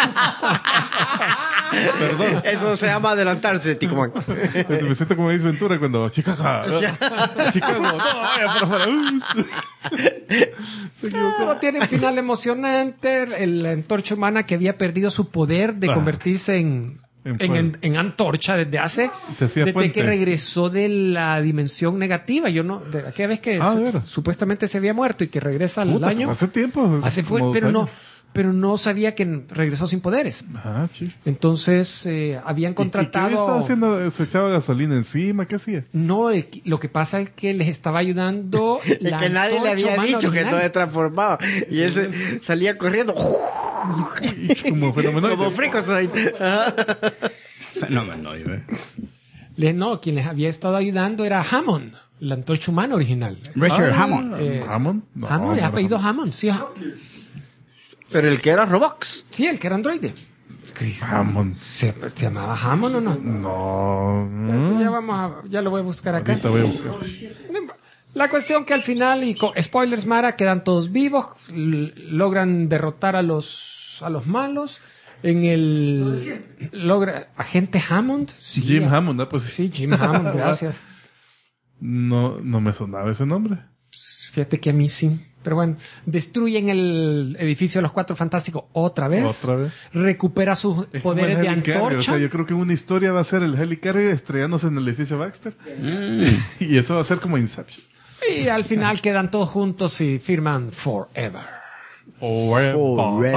Perdón. Eso se llama adelantarse, Ticoman. Me siento como Ace Ventura cuando Chicago. Chicago. No, vaya para afuera. Se equivocó. Pero tiene un final emocionante. La antorcha humana que había perdido su poder de convertirse en antorcha desde que regresó de la dimensión negativa. De aquella vez que supuestamente se había muerto y que regresa al año. Hace tiempo. Pero no sabía que regresó sin poderes. Ah, sí. Entonces habían contratado. ¿Y qué estaba haciendo? ¿Se echaba gasolina encima? ¿Qué hacía? No, lo que pasa es que les estaba ayudando. Es que nadie le había dicho que no se transformaba. Y ese salía corriendo. Como fenomenoide. Como Freakazoid. Fenomenoide. No, quien les había estado ayudando era Hammond, la antorcha humana original. Richard Hammond. ¿Hammond? No, Hammond, no, ha apellido Hammond, sí. Pero el que era Robox. Sí, el que era androide. Hammond. ¿Se llamaba Hammond o no? No. Ya lo voy a buscar acá. Ahorita voy a buscar. La cuestión que al final, y con spoilers, Mara, quedan todos vivos, logran derrotar a los a los malos. En el logra agente Hammond. Sí, Jim Hammond, ¿no? Pues Sí, Jim Hammond, gracias. no me sonaba ese nombre. Fíjate que a mí sí. Pero bueno, destruyen el edificio de los Cuatro Fantásticos otra vez. Recupera sus Es como poderes el de Helicarrier, antorcha. o sea, yo creo que una historia va a ser el Helicarrier estrellándose en el edificio Baxter. Y eso va a ser como Inception. Y al final quedan todos juntos y firman Forever. Forever.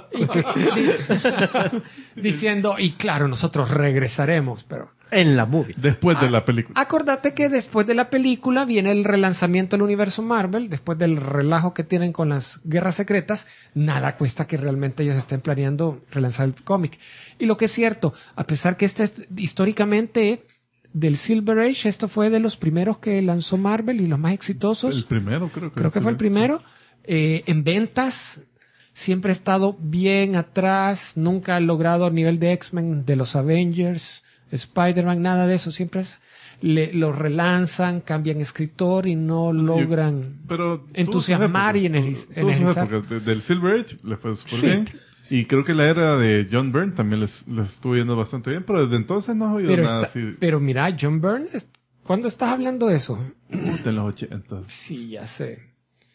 Diciendo, y claro, nosotros regresaremos, pero... En la movie. Después de la película. Acordate que después de la película viene el relanzamiento del universo Marvel, después del relajo que tienen con las guerras secretas, nada cuesta que realmente ellos estén planeando relanzar el cómic. Y lo que es cierto, a pesar que históricamente del Silver Age, esto fue de los primeros que lanzó Marvel y los más exitosos. El primero, creo que Fue el primero. En ventas siempre ha estado bien atrás, nunca ha logrado el nivel de X-Men, de los Avengers, Spider-Man, nada de eso. Siempre lo relanzan, cambian escritor y no logran entusiasmar y energizar. Porque del Silver Age le fue súper Sí. bien. Y creo que la era de John Byrne también les estuvo yendo bastante bien, pero desde entonces no he oído nada así. Pero mira, John Byrne, ¿cuándo estás hablando de eso? En los 80. Sí, ya sé.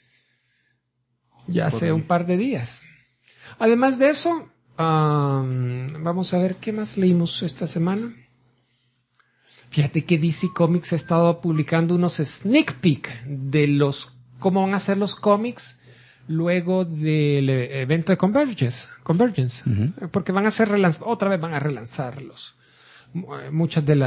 Ya hace un par de días. Además de eso, vamos a ver qué más leímos esta semana. Fíjate que DC Comics ha estado publicando unos sneak peek de cómo van a ser los cómics luego del evento de Convergence. Porque van a ser otra vez van a relanzarlos. Muchas de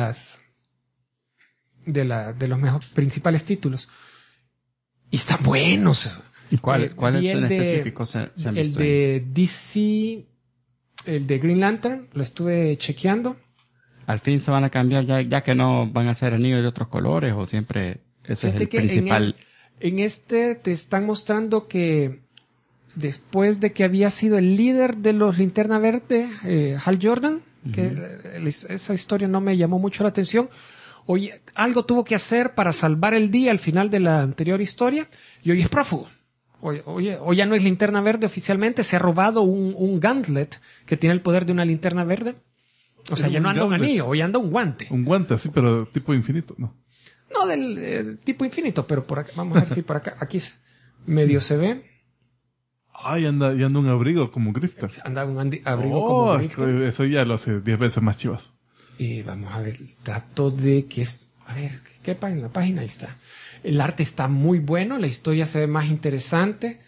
los principales títulos. Y están buenos. ¿Y cuáles en específico se han El visto? de DC, el de Green Lantern, lo estuve chequeando. Al fin se van a cambiar ya que no van a ser anillos de otros colores o siempre ese es Fíjate el que principal. En este te están mostrando que después de que había sido el líder de los Linterna Verde, Hal Jordan, que esa historia no me llamó mucho la atención. Oye, algo tuvo que hacer para salvar el día al final de la anterior historia y hoy es prófugo. Hoy ya no es Linterna Verde oficialmente, se ha robado un gauntlet que tiene el poder de una linterna verde. O sea, ya no anda un anillo, hoy anda un guante. Un guante, así, pero tipo infinito, ¿no? No del tipo infinito, pero por acá, vamos a ver si por acá, aquí medio se ve. Ay, anda un abrigo como Grifter. Anda un abrigo como Grifter. Eso ya lo hace 10 veces más chivazo. Y vamos a ver, trato de que a ver, que quepa en la página, ahí está. El arte está muy bueno, la historia se ve más interesante.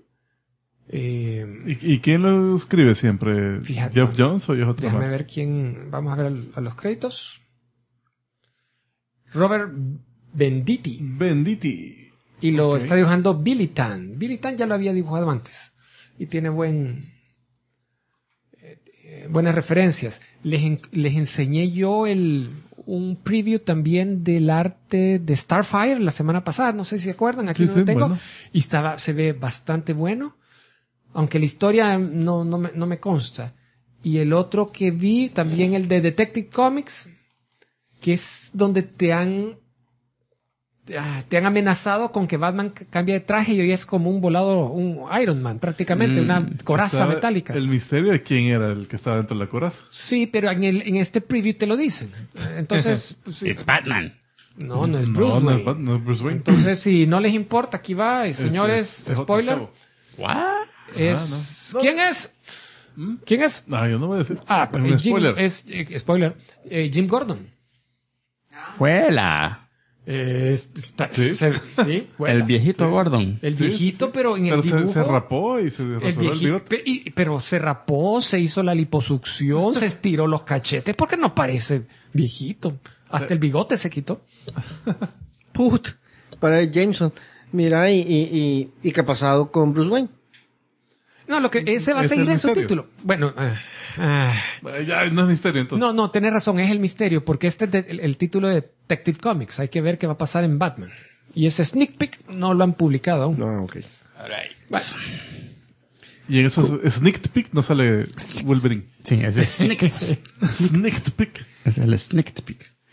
¿Y quién lo escribe siempre? Fíjate, ¿Jeff Jones o es otro déjame más? ver quién. Vamos a ver a los créditos. Robert Venditti. Venditti. Y lo Ok. está dibujando Billy Tan. Billy Tan ya lo había dibujado antes. Y tiene buenas referencias. Les enseñé yo un preview también del arte de Starfire la semana pasada. No sé si se acuerdan. Aquí Sí, no lo tengo. bueno. Y se ve bastante bueno. Aunque la historia no me consta. Y el otro que vi, también el de Detective Comics, que es donde te han amenazado con que Batman cambie de traje y hoy es como un Iron Man prácticamente, una coraza Estaba metálica. El misterio de quién era el que estaba dentro de la coraza. Sí, pero en este preview te lo dicen. Entonces, pues, sí. It's Batman. No es Bruce no, Wayne. no es Bruce Wayne. Entonces, si no les importa, aquí va, señores, Es otro spoiler. chavo. What? no. ¿Quién es? ¿Quién es? No, yo no voy a decir. Pero un spoiler. Spoiler. Jim Gordon. Juela. ¿Sí? Sí, bueno. El viejito Gordon. El Sí, viejito, sí. pero en el Pero dibujo... se rapó y se El resolvió el viejito, bigote. pero se rapó, se hizo la liposucción, se estiró los cachetes, porque no parece viejito. Hasta el bigote se quitó. Put. Para Jameson. Mira, ¿y qué ha pasado con Bruce Wayne? No, ese va a Es seguir el en su misterio. título. Bueno, Ya no es misterio entonces. no, tenés razón, es el misterio, porque este es el título de Detective Comics. Hay que ver qué va a pasar en Batman. Y ese sneak peek no lo han publicado aún. No, ok. Bueno, Y en esos sneak peek no sale Wolverine. Sí, es el sneak Sneak peek. Es el sneak peek.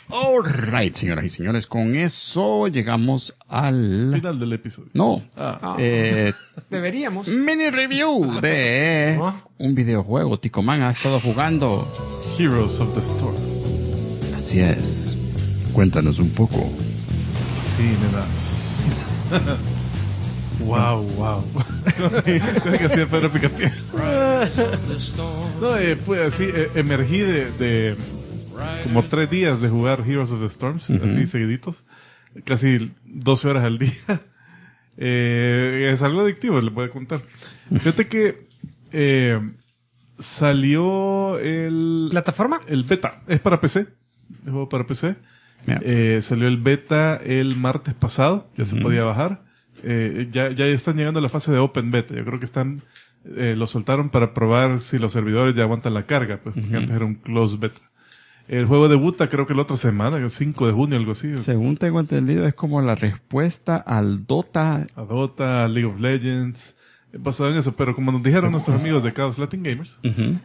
Alright, señoras y señores, con eso llegamos al Final del episodio. No. Deberíamos. Mini review de un videojuego. Ticoman ha estado jugando. Heroes of the Storm. Así es. Cuéntanos un poco. Sí, nenas. Wow. Creo que hacía Pedro Picapié. No, fue así, emergí de como 3 días de jugar Heroes of the Storms, así seguiditos, casi 12 horas al día. Es algo adictivo, le puedo contar. Fíjate que salió ¿Plataforma? el beta, es para PC, es juego para PC. Yeah. Salió el beta el martes pasado, ya se podía bajar. Ya están llegando a la fase de Open Beta. Yo creo que lo soltaron para probar si los servidores ya aguantan la carga, pues, porque antes era un closed beta. El juego debuta creo que la otra semana, el 5 de junio, algo así. Según tengo entendido, es como la respuesta al Dota. A Dota, League of Legends, basado en eso. Pero como nos dijeron nuestros amigos de Chaos Latin Gamers,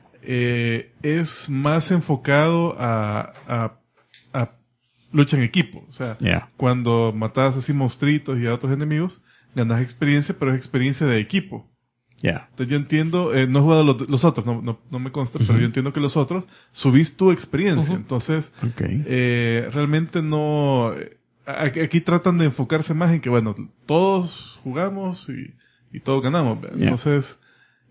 es más enfocado a lucha en equipo. O sea, cuando matas así monstruitos y a otros enemigos, ganas experiencia, pero es experiencia de equipo. Entonces yo entiendo, no he jugado los otros, no me consta, pero yo entiendo que los otros subís tu experiencia. Entonces, realmente no... Aquí tratan de enfocarse más en que, bueno, todos jugamos y todos ganamos. Entonces,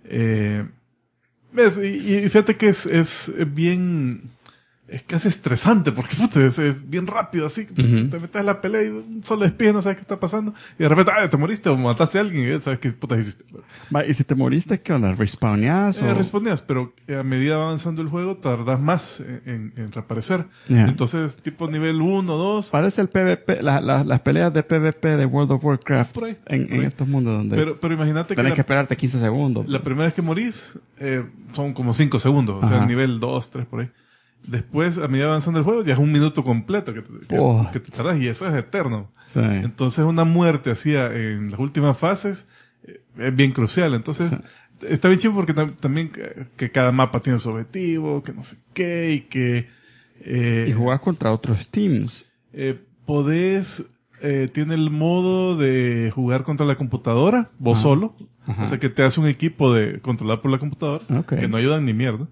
¿ves? Y fíjate que es bien... Es casi estresante porque puta, es bien rápido así. Te metes en la pelea y un solo espía no sabes qué está pasando. Y de repente, te moriste o mataste a alguien y sabes qué puta hiciste. ¿Y si te moriste, qué onda? ¿Respawneas? Respondías, pero a medida va avanzando el juego tardas más en reaparecer. Entonces, tipo nivel 1, 2. Parece el PvP, las peleas de PvP de World of Warcraft por ahí, en estos mundos donde pero imagínate tenés que esperarte 15 segundos. La primera vez que morís son como 5 segundos. O sea, nivel 2, 3 por ahí. Después, a medida avanzando el juego, ya es 1 minuto completo que te tardas y eso es eterno. Sí. Entonces, una muerte así en las últimas fases es bien crucial. Entonces, está bien chido porque también que cada mapa tiene su objetivo, que no sé qué, y que... y jugás contra otros teams. Tiene el modo de jugar contra la computadora, vos solo. O sea, que te hace un equipo de controlar por la computadora, que no ayudan ni mierda.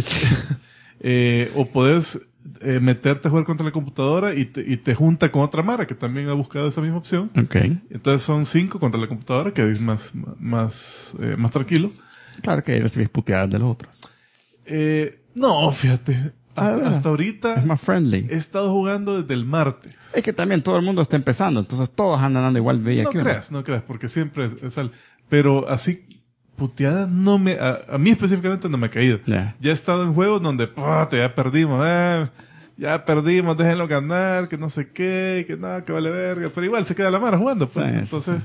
O podés meterte a jugar contra la computadora y te junta con otra mara que también ha buscado esa misma opción. Entonces son 5 contra la computadora, que es más tranquilo. Claro que recibís puteadas de los otros. No, fíjate. Hasta ahorita es más friendly. He estado jugando desde el martes. Es que también todo el mundo está empezando, entonces todos andan dando igual de No creas, porque siempre es pero así puteadas a mí específicamente no me ha caído. Ya he estado en juegos donde ya perdimos, déjenlo ganar, que no sé qué, que nada, que vale verga, pero igual se queda la mara jugando, pues. Entonces,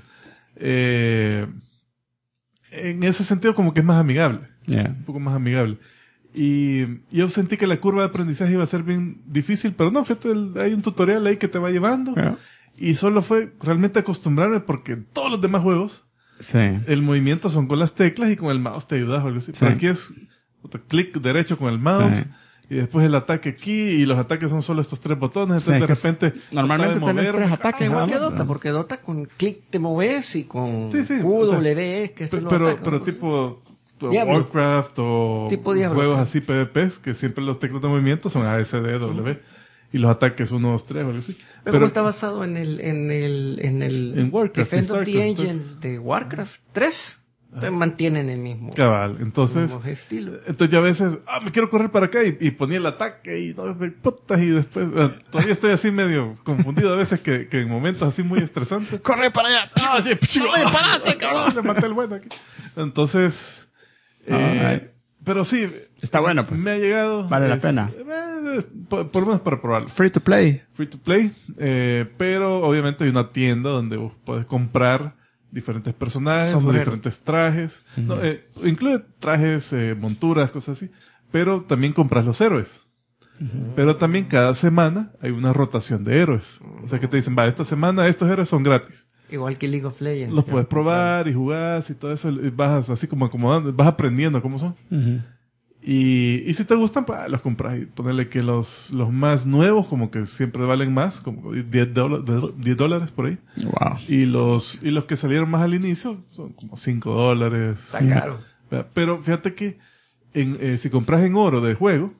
en ese sentido como que es más amigable. Un poco más amigable. Y yo sentí que la curva de aprendizaje iba a ser bien difícil, pero no, fíjate, hay un tutorial ahí que te va llevando. Y solo fue realmente acostumbrarme porque en todos los demás juegos el movimiento son con las teclas y con el mouse te ayudas o algo así. Pero aquí es clic derecho con el mouse y después el ataque aquí y los ataques son solo estos 3 botones. Entonces de repente normalmente tenés 3 ataques. Igual que Dota, porque Dota con clic te moves y con Q, W, que es el pero tipo Warcraft o tipo Diablo, juegos así PvPs que siempre los teclas de movimiento son A, S, D, W. Y los ataques 1, 2, 3 o algo así. Pero está basado en el Warcraft, Defend of the Engines de Warcraft 3. Entonces mantienen el mismo. Cabal. Entonces, mismo estilo. Entonces ya a veces, me quiero correr para acá y ponía el ataque y no putas y después, todavía estoy así medio confundido a veces que en momentos así muy estresantes. ¡Corre para allá! ¡No, paraste, cabrón! Le maté el bueno aquí. Entonces, pero sí. Está bueno, pues. Me ha llegado. Vale la pena. Por lo menos para probarlo. Free to play. Pero obviamente hay una tienda donde vos podés comprar diferentes personajes o diferentes trajes. No, incluye trajes, monturas, cosas así. Pero también compras los héroes. Pero también cada semana hay una rotación de héroes. O sea que te dicen, esta semana estos héroes son gratis. Igual que League of Legends. Los puedes probar y jugar y todo eso. Y vas así como acomodando, vas aprendiendo cómo son. Y si te gustan, pues los compras. Y ponerle que los más nuevos, como que siempre valen más, como $10 por ahí. Wow. Y los que salieron más al inicio son como $5. Está caro. Pero fíjate que si compras en oro del juego,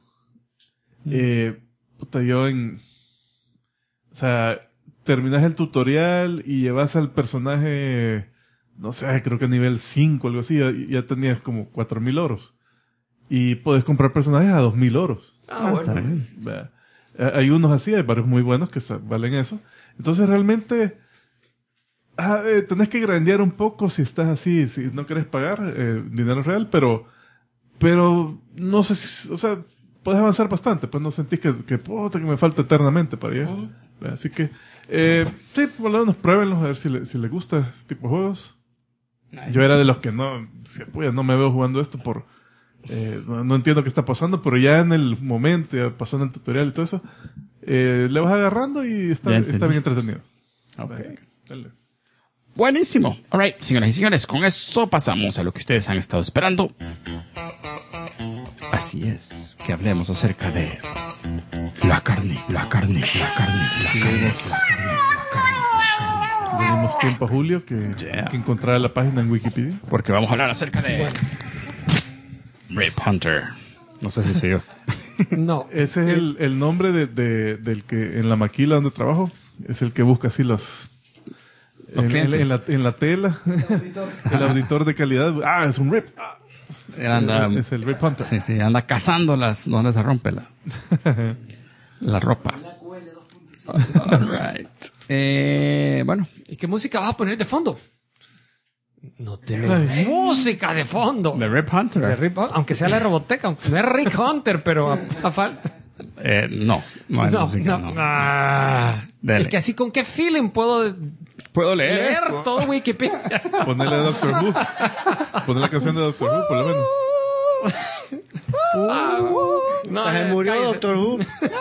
o sea, terminas el tutorial y llevas al personaje, no sé, creo que a nivel 5 o algo así, ya tenías como 4,000 oros. Y puedes comprar personajes a 2,000 oros. Está bien. Hay unos así, hay varios muy buenos que valen eso. Entonces realmente tenés que grandear un poco si estás así, si no querés pagar dinero real, pero no sé si, o sea, puedes avanzar bastante, pues no sentís que me falta eternamente para allá. Así que, sí, por lo menos pruébenlos a ver si les gusta ese tipo de juegos. Nice. Yo era de los que no me veo jugando esto no entiendo qué está pasando, pero ya en el momento, ya pasó en el tutorial y todo eso, le vas agarrando y está bien entretenido. Okay. Dale. Buenísimo. Alright, señoras y señores, con eso pasamos a lo que ustedes han estado esperando. Así es, que hablemos acerca de la carne. Le dimos tiempo a Julio que encontrara la página en Wikipedia. Porque vamos a hablar acerca de Rip Hunter. No sé si soy yo. No. Ese es el nombre del que en la maquila donde trabajo. Es el que busca así los en la tela. El auditor de calidad. Es un Rip. Es el Rip Hunter. Sí, anda cazando donde se rompe la ropa. Alright. Bueno. ¿Y qué música vas a poner de fondo? No tiene música de fondo. The Rip Hunter. Aunque sea la Roboteca, aunque sea Rick Hunter, pero a falta. No. Es que así, ¿con qué feeling puedo leer todo Wikipedia? Ponerle a Doctor Who. Poner la canción de Doctor Who, por lo menos. Se murió Doctor Who.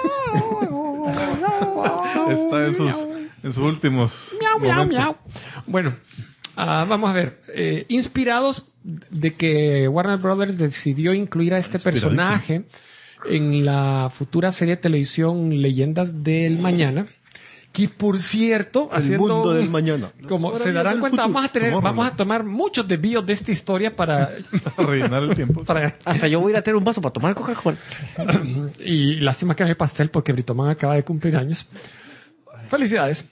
Está en sus últimos momentos. Bueno, vamos a ver. Inspirados de que Warner Brothers decidió incluir a este personaje en la futura serie de televisión Leyendas del Mañana, que por cierto, el mundo del mañana. Como se darán cuenta, vamos a tomar muchos desvíos de esta historia para rellenar el tiempo. Hasta yo voy a ir a tener un vaso para tomar Coca-Cola. Y lástima que no hay pastel porque Britoman acaba de cumplir años. Felicidades.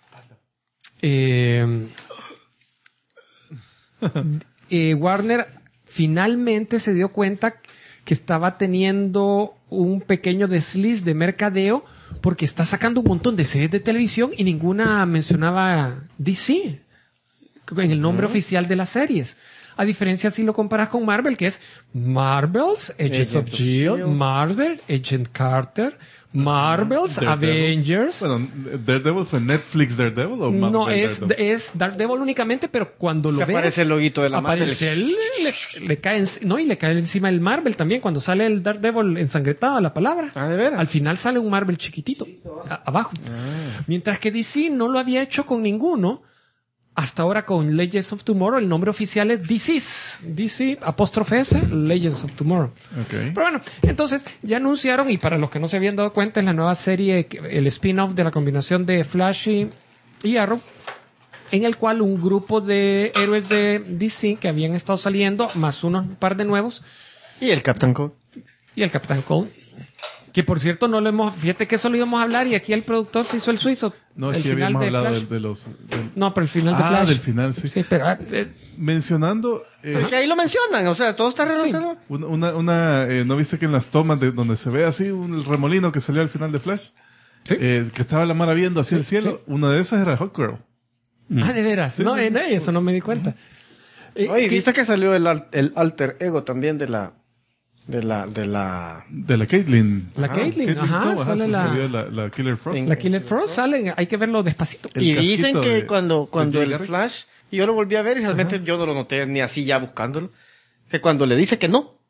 Warner finalmente se dio cuenta que estaba teniendo un pequeño desliz de mercadeo porque está sacando un montón de series de televisión y ninguna mencionaba DC en el nombre oficial de las series. A diferencia si lo comparas con Marvel, que es Marvel's Agents of S.H.I.E.L.D., Marvel, Agent Carter, Marvel's Daredevil. Avengers. Bueno, ¿Daredevil fue Netflix Daredevil o Marvel No, Daredevil? es Daredevil únicamente, pero cuando lo ves... aparece el loguito de la Marvel. Le cae y le cae encima el Marvel también. Cuando sale el Daredevil ensangretado, la palabra. ¿De veras? Al final sale un Marvel chiquitito, abajo. Mientras que DC no lo había hecho con ninguno. Hasta ahora con Legends of Tomorrow, el nombre oficial es DC, apóstrofe S, Legends of Tomorrow. Okay. Pero bueno, entonces ya anunciaron, y para los que no se habían dado cuenta, es la nueva serie, el spin-off de la combinación de Flash y Arrow, en el cual un grupo de héroes de DC que habían estado saliendo, más un par de nuevos. Y el Captain Cold. Y el Capitán Cold. Que por cierto, fíjate que eso lo íbamos a hablar y aquí el productor se hizo el suizo. No, el aquí final habíamos hablado Flash. de los... No, pero el final de Flash. Del final, sí. Sí, pero... Mencionando... Porque ahí lo mencionan, o sea, todo está relacionado. ¿No viste que en las tomas donde se ve así un remolino que salió al final de Flash? Sí. Que estaba la Mara viendo hacia el cielo. Sí. Una de esas era Hawkgirl. De veras. Sí, no, sí. Eso no me di cuenta. Oye, ¿viste que salió el alter ego también de la De la Caitlyn. La Caitlyn, Snow, sale la Killer Frost. La Killer Frost sale, hay que verlo despacito. El y dicen casquito que de cuando Jay el Garrick. Flash, y yo lo volví a ver y realmente yo no lo noté ni así ya buscándolo, que cuando le dice que no,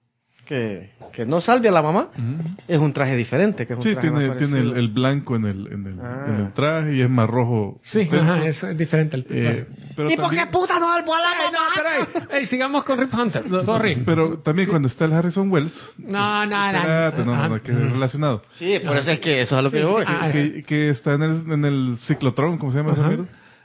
que no salve a la mamá, es un traje diferente. Que es un Sí, traje tiene más parecido. el blanco en el traje y es más rojo. Sí, intenso. ajá, es diferente el traje. Pero ¿Y por también- qué puta no salvó a la mamá? Pero, sigamos con Rip Hunter. Sorry. Pero también cuando está el Harrison Wells. No. Espérate, no, que es relacionado. Sí, por eso es que eso es a lo que yo voy. Que está en el ciclotrón, ¿cómo se llama? esa mierda?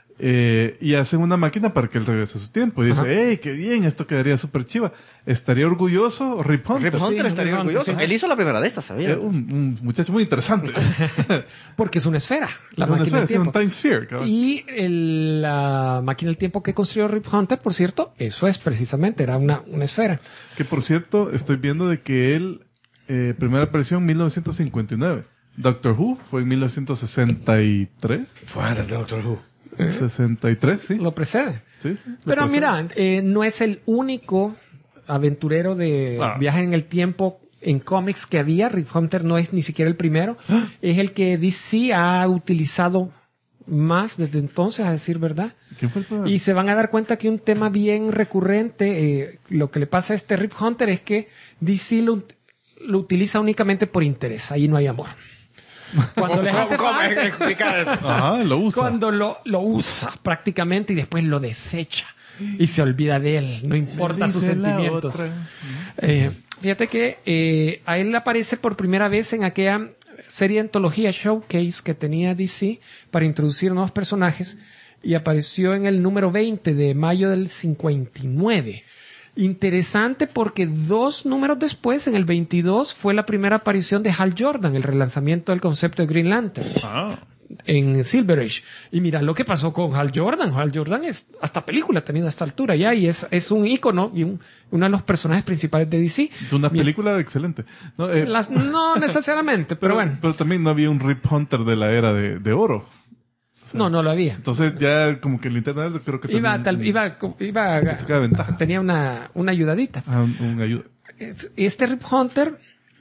Y hacen una máquina para que él regrese a su tiempo. Y dice, hey, qué bien, esto quedaría súper chiva. ¿Estaría orgulloso Rip Hunter? Rip Hunter estaría Rip Hunter, orgulloso. sí. Él hizo la primera de estas, ¿sabía? Un muchacho muy interesante. Porque es una esfera. La Una máquina del especie, un tiempo. Time Sphere. cabrón. Y la máquina del tiempo que construyó Rip Hunter, por cierto, eso es precisamente, era una esfera. Que por cierto, estoy viendo de que él, primera aparición en 1959. Doctor Who fue en 1963. Fuera de Doctor Who. 63, sí. Lo precede. Sí, sí. Pero Lo mira, no es el único aventurero de viaje en el tiempo en cómics que había. Rip Hunter no es ni siquiera el primero. Es el que DC ha utilizado más desde entonces, a decir verdad. ¿Quién fue el primero? Y se van a dar cuenta que un tema bien recurrente, lo que le pasa a este Rip Hunter es que DC lo utiliza únicamente por interés. Ahí no hay amor. Cuando les hace falta, explicar eso? Ajá, lo usa. cuando lo usa prácticamente y después lo desecha y se olvida de él, no importa sus Dice la sentimientos. otra. Fíjate que a él aparece por primera vez en aquella serie de antología Showcase que tenía DC para introducir nuevos personajes y apareció en el número 20 de mayo del 59. Interesante porque 2 números después, en el 22, fue la primera aparición de Hal Jordan, el relanzamiento del concepto de Green Lantern en Silver Age. Y mira lo que pasó con Hal Jordan. Hal Jordan es hasta película ha tenido a esta altura ya y es un ícono y uno de los personajes principales de DC. Una película excelente. No, No necesariamente, pero bueno. Pero también no había un Rip Hunter de la era de oro. No lo había. Entonces ya como que el internet creo que Iba sacaba ventaja. tenía una ayudadita. Un ayuda. Este Rip Hunter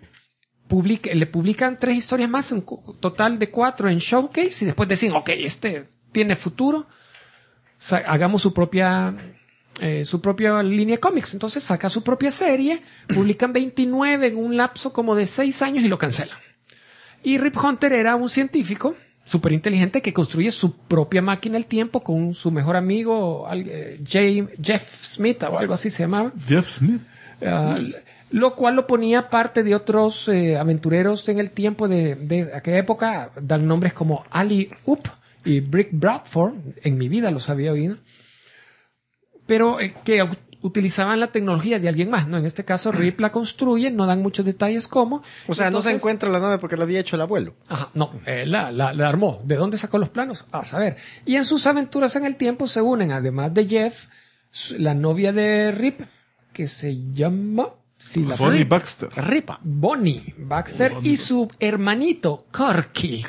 le publican 3 historias más, en total de 4 en Showcase, y después decían, ok, este tiene futuro, hagamos su propia línea de cómics. Entonces saca su propia serie, publican 29 en un lapso como de 6 años y lo cancelan. Y Rip Hunter era un científico súper inteligente que construye su propia máquina del tiempo con su mejor amigo Jeff Smith o algo así se llamaba. Jeff Smith. Lo cual lo ponía parte de otros aventureros en el tiempo de aquella época. Dan nombres como Ali Up y Brick Bradford. En mi vida los había oído. Pero que utilizaban la tecnología de alguien más, ¿no? En este caso, Rip la construye, no dan muchos detalles cómo. O sea, Entonces, no se encuentra la nave porque la había hecho el abuelo. Ajá, no, la armó. ¿De dónde sacó los planos? A saber. Y en sus aventuras en el tiempo se unen, además de Jeff, la novia de Rip, que se llama... Sí, la Bonnie Rip. Baxter. Ripa. Bonnie Baxter y su hermanito Corky.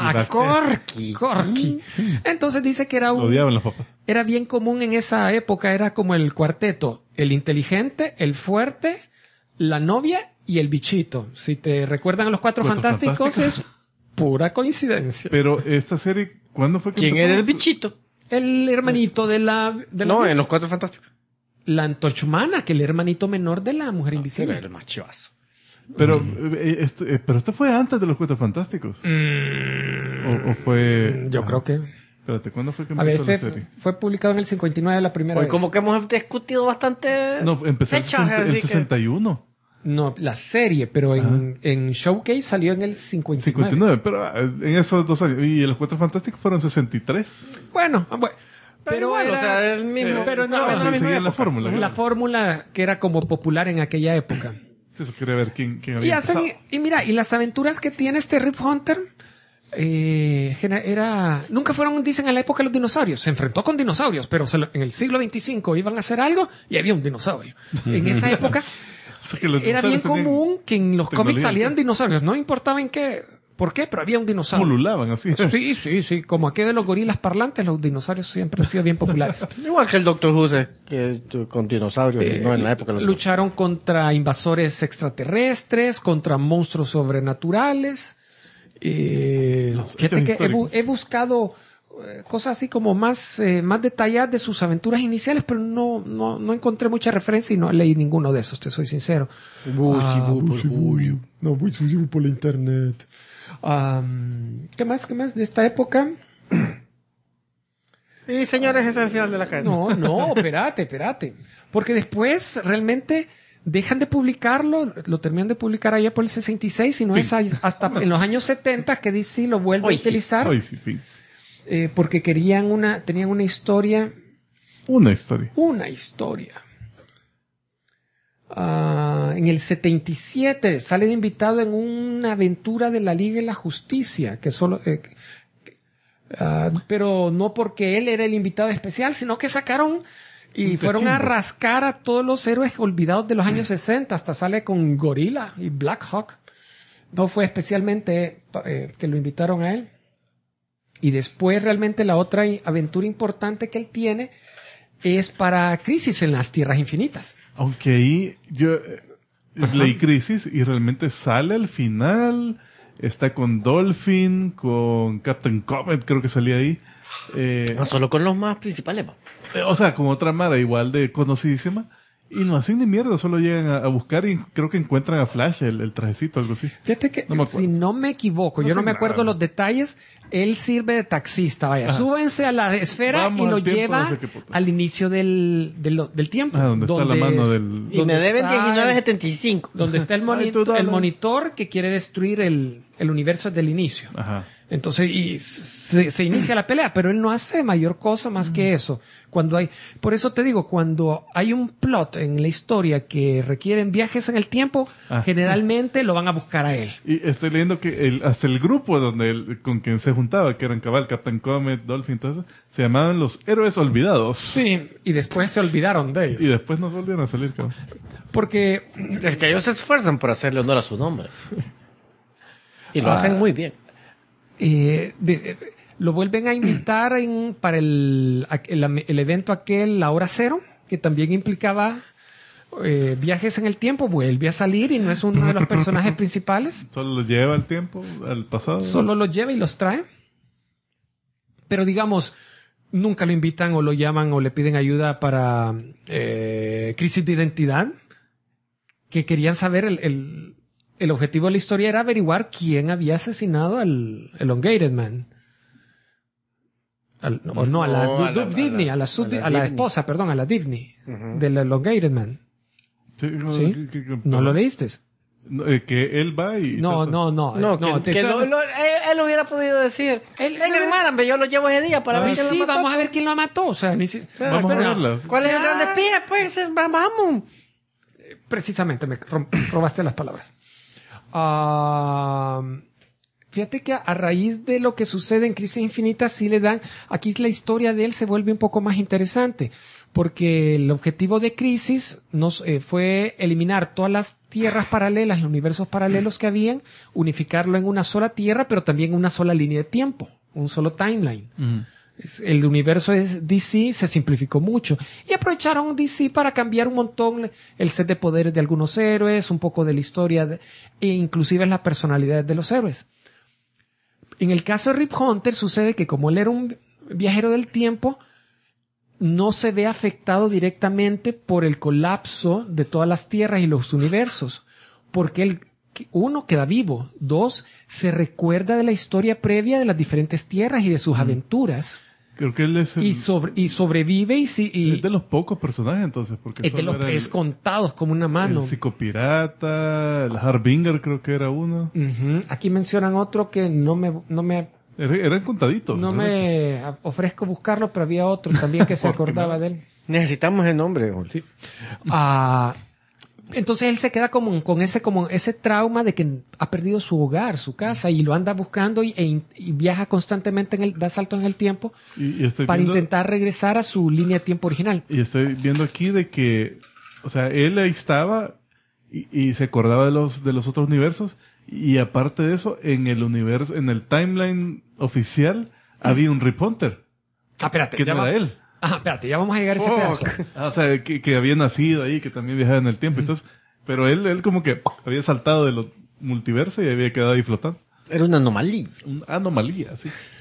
Corky. Entonces dice que era Lo odiaban los papás. era bien común en esa época, era como el cuarteto, el inteligente, el fuerte, la novia y el bichito. Si te recuerdan a los Cuatro Fantásticos, es pura coincidencia. Pero esta serie, ¿cuándo fue que ¿Quién empezó? era el bichito? El hermanito de la No, en los Cuatro Fantásticos. la antorchumana, que el hermanito menor de la Mujer Invisible. Era el más chivazo. Pero esto fue antes de los Cuatro Fantásticos. O fue... Yo creo que... Espérate, ¿cuándo fue que A ver, empezó este la serie? fue publicado en el 59 la primera Hoy vez. como que hemos discutido bastante. No, empezó en fechas, así el que- 61. No, la serie, pero en Showcase salió en el 59. 59, pero en esos 2 años. Y los Cuatro Fantásticos fueron 63. Bueno, Pero igual, o sea, es el mismo. pero no, es la sí, misma seguían la época. fórmula. la fórmula que era como popular en aquella época. Sí, eso quería ver quién Y había empezado. mira, y las aventuras que tiene este Rip Hunter nunca fueron, dicen, en la época de los dinosaurios. Se enfrentó con dinosaurios, pero en el siglo 25 iban a hacer algo y había un dinosaurio. En esa época O sea, que los era bien dinosaurios tenían- común que en los cómics tecnología. salieran dinosaurios. No importaba en qué, por qué, pero había un dinosaurio. Pululaban así. Sí. Como aquel de los gorilas parlantes, los dinosaurios siempre han sido bien populares. Igual que el Doctor Who, con dinosaurios, no en la época de los Lucharon contra invasores extraterrestres, contra monstruos sobrenaturales. Fíjate hechos que históricos. he buscado cosas así como más detalladas de sus aventuras iniciales, pero no encontré mucha referencia y no leí ninguno de esos, te soy sincero. Julio. No, muy sucio por la internet. ¿Qué más de esta época? Y señores, ese es el final de la carta. No, espérate. Porque después realmente dejan de publicarlo, lo terminan de publicar allá por el 66 y no es hasta en los años 70 que DC lo vuelve a utilizar. Hoy sí, fin. Porque tenían una historia. Una historia. En el 77 sale de invitado en una aventura de la Liga de la Justicia, que solo, pero no porque él era el invitado especial, sino que sacaron y fueron a rascar a todos los héroes olvidados de los años 60, hasta sale con Gorilla y Black Hawk. No fue especialmente que lo invitaron a él. Y después realmente la otra aventura importante que él tiene es para Crisis en las Tierras Infinitas. Aunque ahí yo leí Crisis y realmente sale al final, está con Dolphin, con Captain Comet, creo que salía ahí. No, solo con los más principales. O sea, como otra mara igual de conocidísima. Y no hacen ni mierda, solo llegan a buscar y creo que encuentran a Flash, el trajecito, algo así. Fíjate que, si no me equivoco, yo no me acuerdo los detalles, él sirve de taxista, vaya. Ajá. Súbense a la esfera y lo lleva al inicio del tiempo. Donde está la mano del... Y me deben 19.75. Donde está el monitor que quiere destruir el universo desde el inicio. Ajá. Entonces, y se inicia la pelea, pero él no hace mayor cosa más que eso. Por eso te digo, cuando hay un plot en la historia que requieren viajes en el tiempo, generalmente lo van a buscar a él. Y estoy leyendo que hasta el grupo con quien se juntaba, que eran Cabal, Captain Comet, Dolphin, todo eso, se llamaban los Héroes Olvidados. Sí, y después se olvidaron de ellos. Y después no volvieron a salir, cabrón. Porque... Es que ellos se esfuerzan por hacerle honor a su nombre. Y lo hacen muy bien. Lo vuelven a invitar para el evento aquel, la hora cero, que también implicaba viajes en el tiempo. Vuelve a salir y no es uno de los personajes principales. Solo los lleva al tiempo, al pasado. Solo los lleva y los trae. Pero digamos, nunca lo invitan o lo llaman o le piden ayuda para crisis de identidad. Que querían saber el objetivo de la historia era averiguar quién había asesinado al Elongated Man. A la esposa, perdón, a la Divney, del Elongated Man. ¿Sí? ¿No lo leíste? Que él va y... No, él hubiera podido decir, hermana, yo lo llevo ese día para ver quién lo mató. Vamos a ver quién lo mató. O sea, vamos a verlo. ¿Cuál es el gran espía? Pues vamos. Precisamente, me robaste las palabras. Fíjate que a raíz de lo que sucede en Crisis Infinita, sí le dan, aquí la historia de él se vuelve un poco más interesante, porque el objetivo de Crisis fue eliminar todas las tierras paralelas y universos paralelos que habían, unificarlo en una sola tierra, pero también una sola línea de tiempo, un solo timeline. El universo de DC se simplificó mucho y aprovecharon DC para cambiar un montón el set de poderes de algunos héroes, un poco de la historia e inclusive las personalidades de los héroes. En el caso de Rip Hunter sucede que como él era un viajero del tiempo, no se ve afectado directamente por el colapso de todas las tierras y los universos, porque él, uno, queda vivo, dos, se recuerda de la historia previa de las diferentes tierras y de sus aventuras. Creo que él es y sobrevive y es de los pocos personajes entonces, porque es de los contados como una mano. El psicopirata, el Harbinger creo que era uno. Aquí mencionan otro que no me eran contaditos. No me ofrezco buscarlo, pero había otro también que se acordaba de él. Necesitamos el nombre. Sí. Entonces él se queda con ese trauma de que ha perdido su hogar, su casa, y lo anda buscando y viaja constantemente, da saltos en el tiempo para intentar regresar a su línea de tiempo original. Y estoy viendo aquí de que, o sea, él ahí estaba y se acordaba de los otros universos, y aparte de eso, en el timeline oficial había un Rip Hunter. Espérate. Que no era él. Espérate, ya vamos a llegar a ese pedazo. O sea, que había nacido ahí, que también viajaba en el tiempo. Entonces, pero él como que había saltado de los multiversos y había quedado ahí flotando. Era una anomalía. Una anomalía, sí.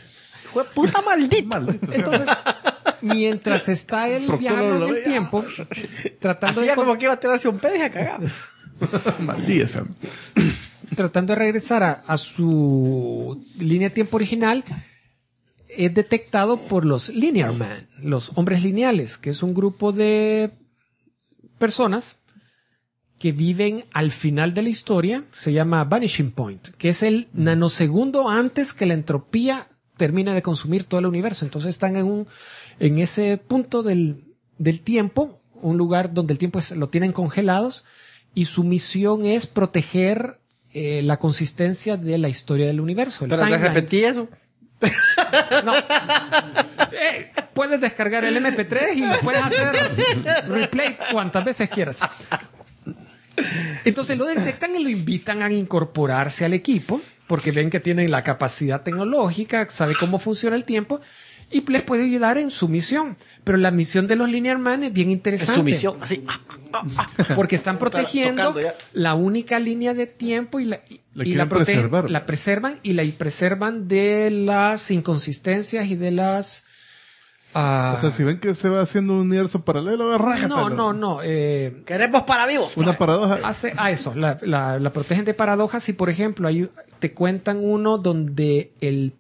Fue puta maldito. Maldito sea. Entonces, mientras está él Proctólogo viajando lo en el veía. tiempo, tratando Hacía de, como que iba a tirarse un pedo y a cagar. Maldita sea. tratando de regresar a su línea de tiempo original, es detectado por los Linear Man, los hombres lineales, que es un grupo de personas que viven al final de la historia. Se llama Vanishing Point, que es el nanosegundo antes que la entropía termine de consumir todo el universo. Entonces están en ese punto del tiempo, un lugar donde el tiempo lo tienen congelados, y su misión es proteger la consistencia de la historia del universo. El Pero le timeline. repetí eso. No. Puedes descargar el MP3 y puedes hacer replay cuantas veces quieras. Entonces lo detectan y lo invitan a incorporarse al equipo porque ven que tienen la capacidad tecnológica, sabe cómo funciona el tiempo y les puede ayudar en su misión. Pero la misión de los Linear Man es bien interesante. Su misión, así. Porque están protegiendo tocando ya. la única línea de tiempo y la quieren protegen, preservar. la preservan y la preservan de las inconsistencias y de las... O sea, si ven que se va haciendo un universo paralelo, rájatelo. No. Queremos para vivos. Una paradoja. Hace a eso, la protegen de paradojas. Y por ejemplo, te cuentan uno donde el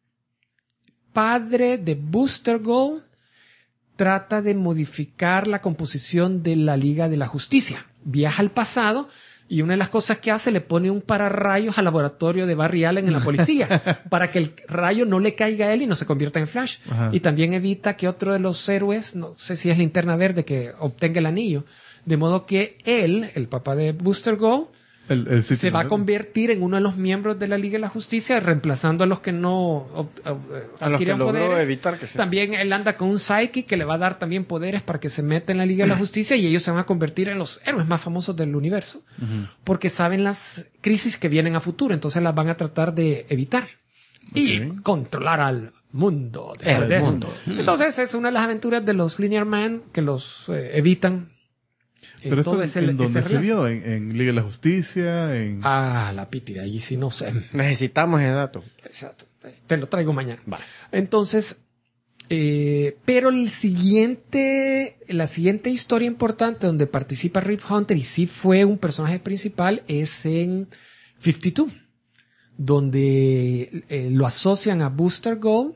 padre de Booster Gold trata de modificar la composición de la Liga de la Justicia. Viaja al pasado y una de las cosas que hace, le pone un pararrayos al laboratorio de Barry Allen en la policía para que el rayo no le caiga a él y no se convierta en Flash. Ajá. Y también evita que otro de los héroes, no sé si es Linterna Verde, que obtenga el anillo. De modo que él, el papá de Booster Gold, El sitio, se va a ¿no? convertir en uno de los miembros de la Liga de la Justicia, reemplazando a los que no A los que adquirieron logró poderes. evitar que se... También él anda con un Psychic que le va a dar también poderes para que se meta en la Liga de la Justicia y ellos se van a convertir en los héroes más famosos del universo porque saben las crisis que vienen a futuro, entonces las van a tratar de evitar y controlar al mundo. Entonces es una de las aventuras de los Linear Man que los evitan. Pero esto todo ¿en dónde se vio? ¿En Liga de la Justicia? ¿En... La pítira, allí sí no sé. Necesitamos ese dato. Exacto. Te lo traigo mañana. Vale. Entonces, pero la siguiente historia importante donde participa Rip Hunter y sí fue un personaje principal es en 52, donde lo asocian a Booster Gold.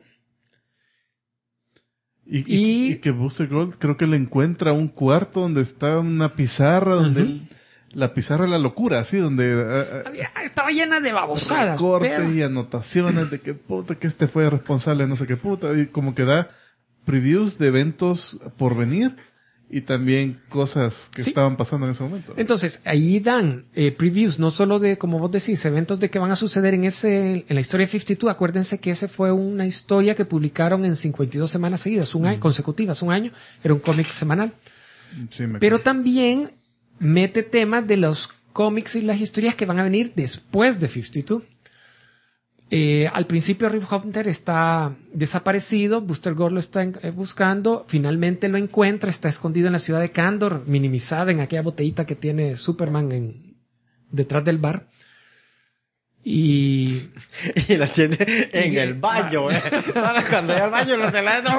Y que Booster Gold creo que le encuentra un cuarto donde está una pizarra, donde la pizarra de la locura, así, donde Estaba llena de babosadas. cortes pero- y anotaciones de que puta, que este fue responsable de no sé qué puta, y como que da previews de eventos por venir y también cosas que Sí. estaban pasando en ese momento. Entonces, ahí dan previews, no solo de, como vos decís, eventos de que van a suceder en la historia de 52. Acuérdense que ese fue una historia que publicaron en 52 semanas seguidas, un año, consecutivas, un año. Era un cómic semanal. Sí, me Pero acuerdo. también mete temas de los cómics y las historias que van a venir después de 52. Al principio Rip Hunter está desaparecido, Booster Gold lo está buscando, finalmente lo encuentra, está escondido en la ciudad de Kandor, minimizada en aquella botellita que tiene Superman detrás del bar. Y Y la tiene en el baño, Ahora cuando llega al baño lo tiene adentro.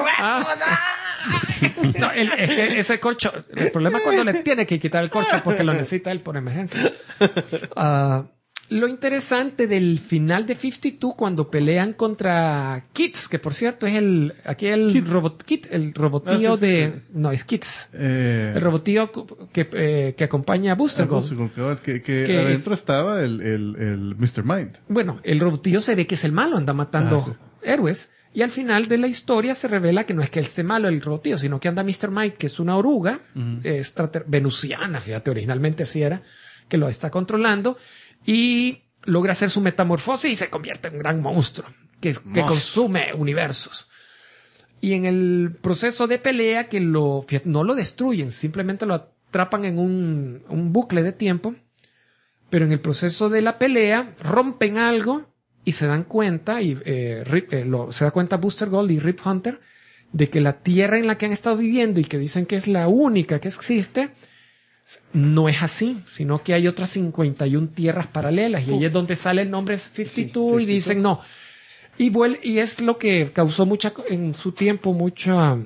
no, es que ese corcho, el problema es cuando le tiene que quitar el corcho porque lo necesita él por emergencia. Lo interesante del final de 52 cuando pelean contra Kids, que por cierto es el robotío sí, sí. de... No, es Kids. El robotío que acompaña a Booster Gold. Que Que adentro estaba el Mr. Mind. Bueno, el robotillo se ve que es el malo, anda matando Sí. héroes. Y al final de la historia se revela que no es que él esté malo el robotillo, sino que anda Mr. Mike, que es una oruga venusiana, fíjate, originalmente así era, que lo está controlando y logra hacer su metamorfosis y se convierte en un gran monstruo que consume universos. Y en el proceso de pelea fíjate, no lo destruyen, simplemente lo atrapan en un bucle de tiempo. Pero en el proceso de la pelea rompen algo y se dan cuenta, se da cuenta Booster Gold y Rip Hunter, de que la tierra en la que han estado viviendo y que dicen que es la única que existe, no es así, sino que hay otras 51 tierras paralelas. Y ahí es donde sale el nombre 52 y dicen, no, Y es lo que causó en su tiempo mucha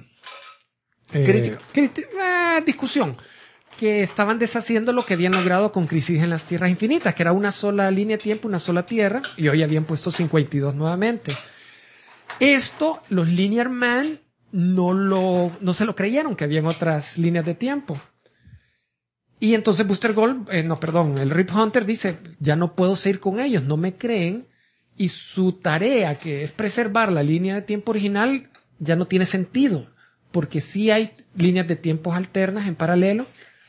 discusión. Que estaban deshaciendo lo que habían logrado con Crisis en las Tierras Infinitas, que era una sola línea de tiempo, una sola tierra, y hoy habían puesto 52 nuevamente. Esto, los Linear Man no se lo creyeron, que habían otras líneas de tiempo. Y entonces el Rip Hunter dice, ya no puedo seguir con ellos, no me creen, y su tarea, que es preservar la línea de tiempo original, ya no tiene sentido, porque sí hay líneas de tiempos alternas en paralelo.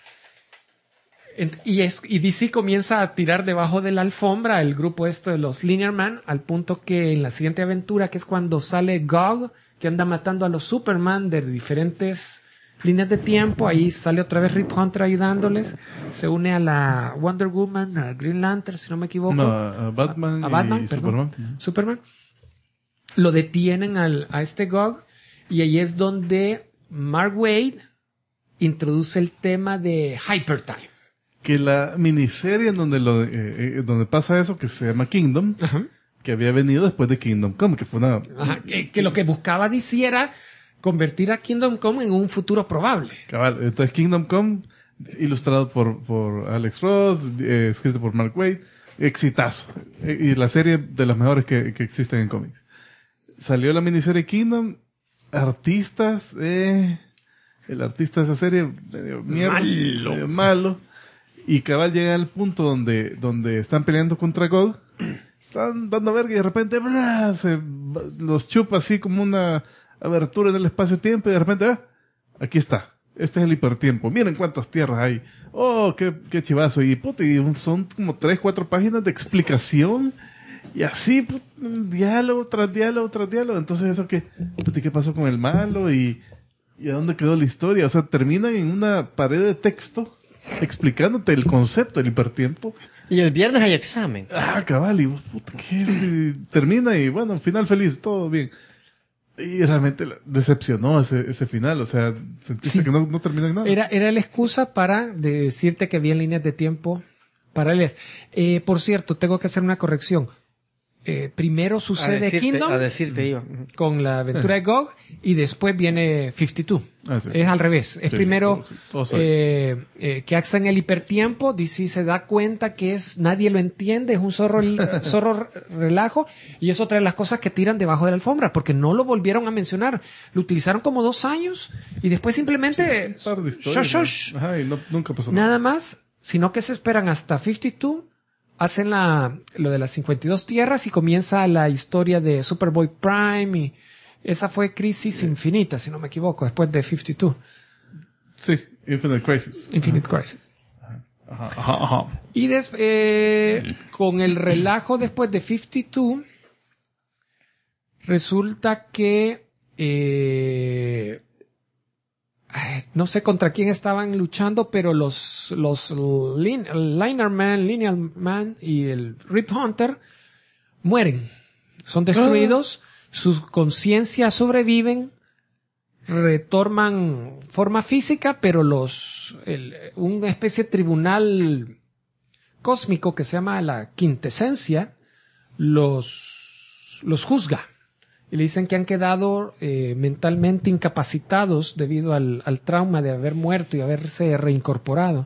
Y DC comienza a tirar debajo de la alfombra el grupo de los Linear Man, al punto que en la siguiente aventura, que es cuando sale Gog, que anda matando a los Superman de diferentes líneas de tiempo, ahí sale otra vez Rip Hunter ayudándoles, se une a la Wonder Woman, a Green Lantern, si no me equivoco. No, a Batman, a Batman, y perdón. Superman. Superman. Lo detienen a este Gog, y ahí es donde Mark Waid introduce el tema de Hypertime. Que la miniserie en donde pasa eso, que se llama Kingdom, Ajá. que había venido después de Kingdom Come, que fue una... Ajá, que lo que buscaba DC era convertir a Kingdom Come en un futuro probable. Cabal, entonces Kingdom Come, ilustrado por Alex Ross, escrito por Mark Waid, exitazo. Y la serie de las mejores que existen en cómics. Salió la miniserie Kingdom, artistas, el artista de esa serie, medio malo. Y cabal llega al punto donde están peleando contra Gog, están dando verga y de repente los chupa así como una abertura en el espacio-tiempo y de repente, aquí está. Este es el hipertiempo. Miren cuántas tierras hay. Oh, qué chivazo. Y son como 3-4 páginas de explicación. Y así, diálogo tras diálogo tras diálogo. Entonces eso ¿qué pasó con el malo? ¿Y a dónde quedó la historia? O sea, terminan en una pared de texto explicándote el concepto del hipertiempo. Y el viernes hay examen. Cabal, y ¿qué termina y bueno, final feliz, todo bien. Y realmente decepcionó ese final, o sea, sentiste que no terminó en nada. Era la excusa para decirte que había líneas de tiempo paralelas. Por cierto, tengo que hacer una corrección. Primero sucede Kingdom con la aventura de Gog y después viene 52. Es al revés. Es primero que hacen el hipertiempo. DC se da cuenta que nadie lo entiende, es un zorro relajo, y es otra de las cosas que tiran debajo de la alfombra porque no lo volvieron a mencionar. Lo utilizaron como 2 años y después simplemente un par de historias, ajá, y nunca pasó nada más, sino que se esperan hasta 52. Hacen lo de las 52 tierras y comienza la historia de Superboy Prime y esa fue Crisis Infinita, si no me equivoco, después de 52. Sí, Infinite Crisis. Infinite Crisis. Ajá. Y con el relajo después de 52, resulta que no sé contra quién estaban luchando, pero los Linear Man y el Rip Hunter mueren. Son destruidos, sus conciencias sobreviven, retornan forma física, pero una especie de tribunal cósmico que se llama la quintesencia los juzga. Y le dicen que han quedado mentalmente incapacitados debido al trauma de haber muerto y haberse reincorporado.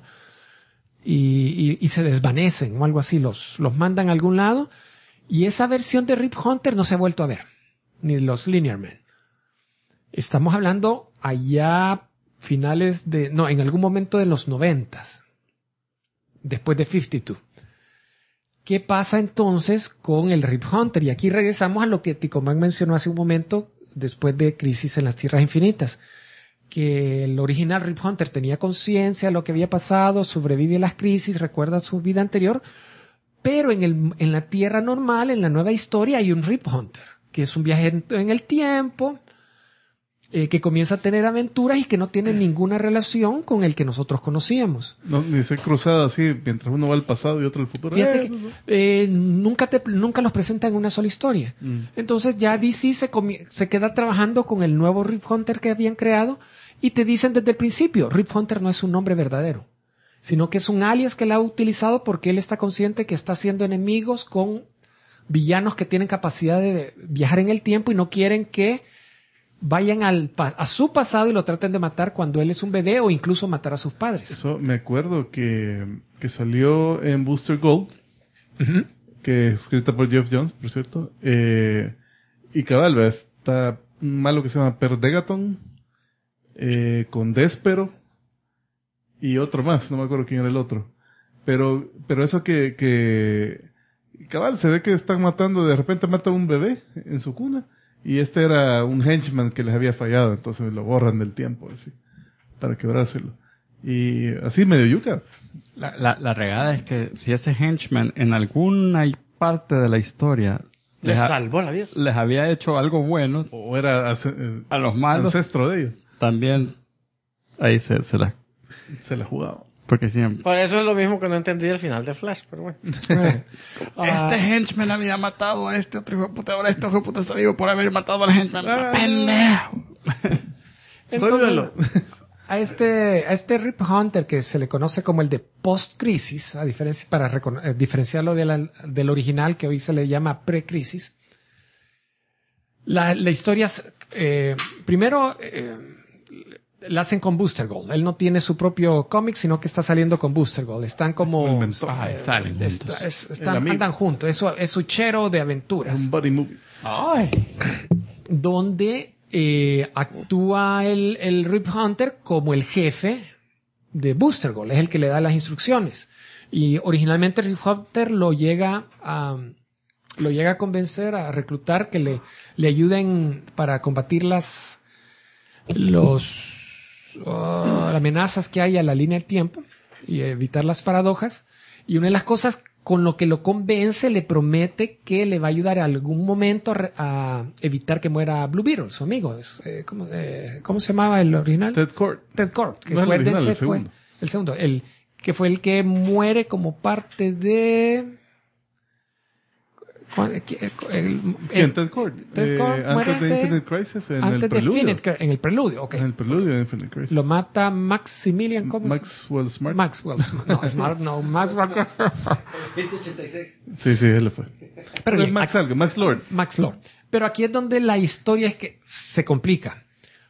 Y se desvanecen o algo así. Los mandan a algún lado. Y esa versión de Rip Hunter no se ha vuelto a ver. Ni los Linear Men. Estamos hablando allá en algún momento de los 90s. Después de 52. ¿Qué pasa entonces con el Rip Hunter? Y aquí regresamos a lo que Ticomán mencionó hace un momento después de Crisis en las Tierras Infinitas. Que el original Rip Hunter tenía conciencia de lo que había pasado, sobrevive a las crisis, recuerda su vida anterior, pero en la Tierra normal, en la nueva historia, hay un Rip Hunter, que es un viaje en el tiempo, que comienza a tener aventuras y que no tiene ninguna relación con el que nosotros conocíamos. No, ni se cruzada así, mientras uno va al pasado y otro al futuro. Fíjate que nunca los presenta en una sola historia. Entonces ya DC se queda trabajando con el nuevo Rip Hunter que habían creado y te dicen desde el principio, Rip Hunter no es un nombre verdadero, sino que es un alias que él ha utilizado porque él está consciente que está haciendo enemigos con villanos que tienen capacidad de viajar en el tiempo y no quieren que vayan a su pasado y lo traten de matar cuando él es un bebé o incluso matar a sus padres. Eso me acuerdo que salió en Booster Gold, que es escrita por Geoff Johns, por cierto. Y cabal, ¿verdad? Está un malo que se llama Perdegaton, con Despero y otro más, no me acuerdo quién era el otro. Pero eso que cabal, se ve que están matando, de repente matan a un bebé en su cuna. Y este era un henchman que les había fallado, entonces lo borran del tiempo, así, para quebrárselo. Y así medio yuca. La regada es que si ese henchman en alguna parte de la historia Les salvó la vida. les había hecho algo bueno, O era a los malos ancestro de ellos. también ahí se la... Se la jugaba. Porque siempre... Por eso es lo mismo que no entendí el final de Flash, pero bueno. Este henchman había matado a este otro hijo de puta, ahora este hijo de puta está vivo por haber matado al henchman. ¡Pendejo! Entonces, Rólalo. a este Rip Hunter, que se le conoce como el de post-crisis, para diferenciarlo del original, que hoy se le llama pre-crisis, la historia, primero, la hacen con Booster Gold. Él no tiene su propio cómic, sino que está saliendo con Booster Gold. Están como... salen juntos. Andan juntos. Eso es su chero de aventuras. Un buddy movie. Donde actúa el Rip Hunter como el jefe de Booster Gold. Es el que le da las instrucciones. Y originalmente Rip Hunter lo llega a convencer, a reclutar, que le ayuden para combatir las amenazas que hay a la línea del tiempo y evitar las paradojas. Y una de las cosas con lo que lo convence, le promete que le va a ayudar en algún momento a evitar que muera Blue Beetle, su amigo. ¿Cómo se llamaba el original? Ted Kord. Ted Kord. Que No el original, el fue segundo. el segundo. Que fue el que muere como parte de... ¿Quién? Ted Kord. Ted Kord muere Antes de Infinite Crisis, en antes el de preludio. en el preludio, ok. En el preludio de Infinite Crisis. Lo mata Maximilian, ¿cómo Maxwell Smart. Maxwell Smart. No, Smart no. Maxwell. 186. Sí, él le fue. Pero bien, Max algo, Max Lord. Max Lord. Pero aquí es donde la historia es que se complica.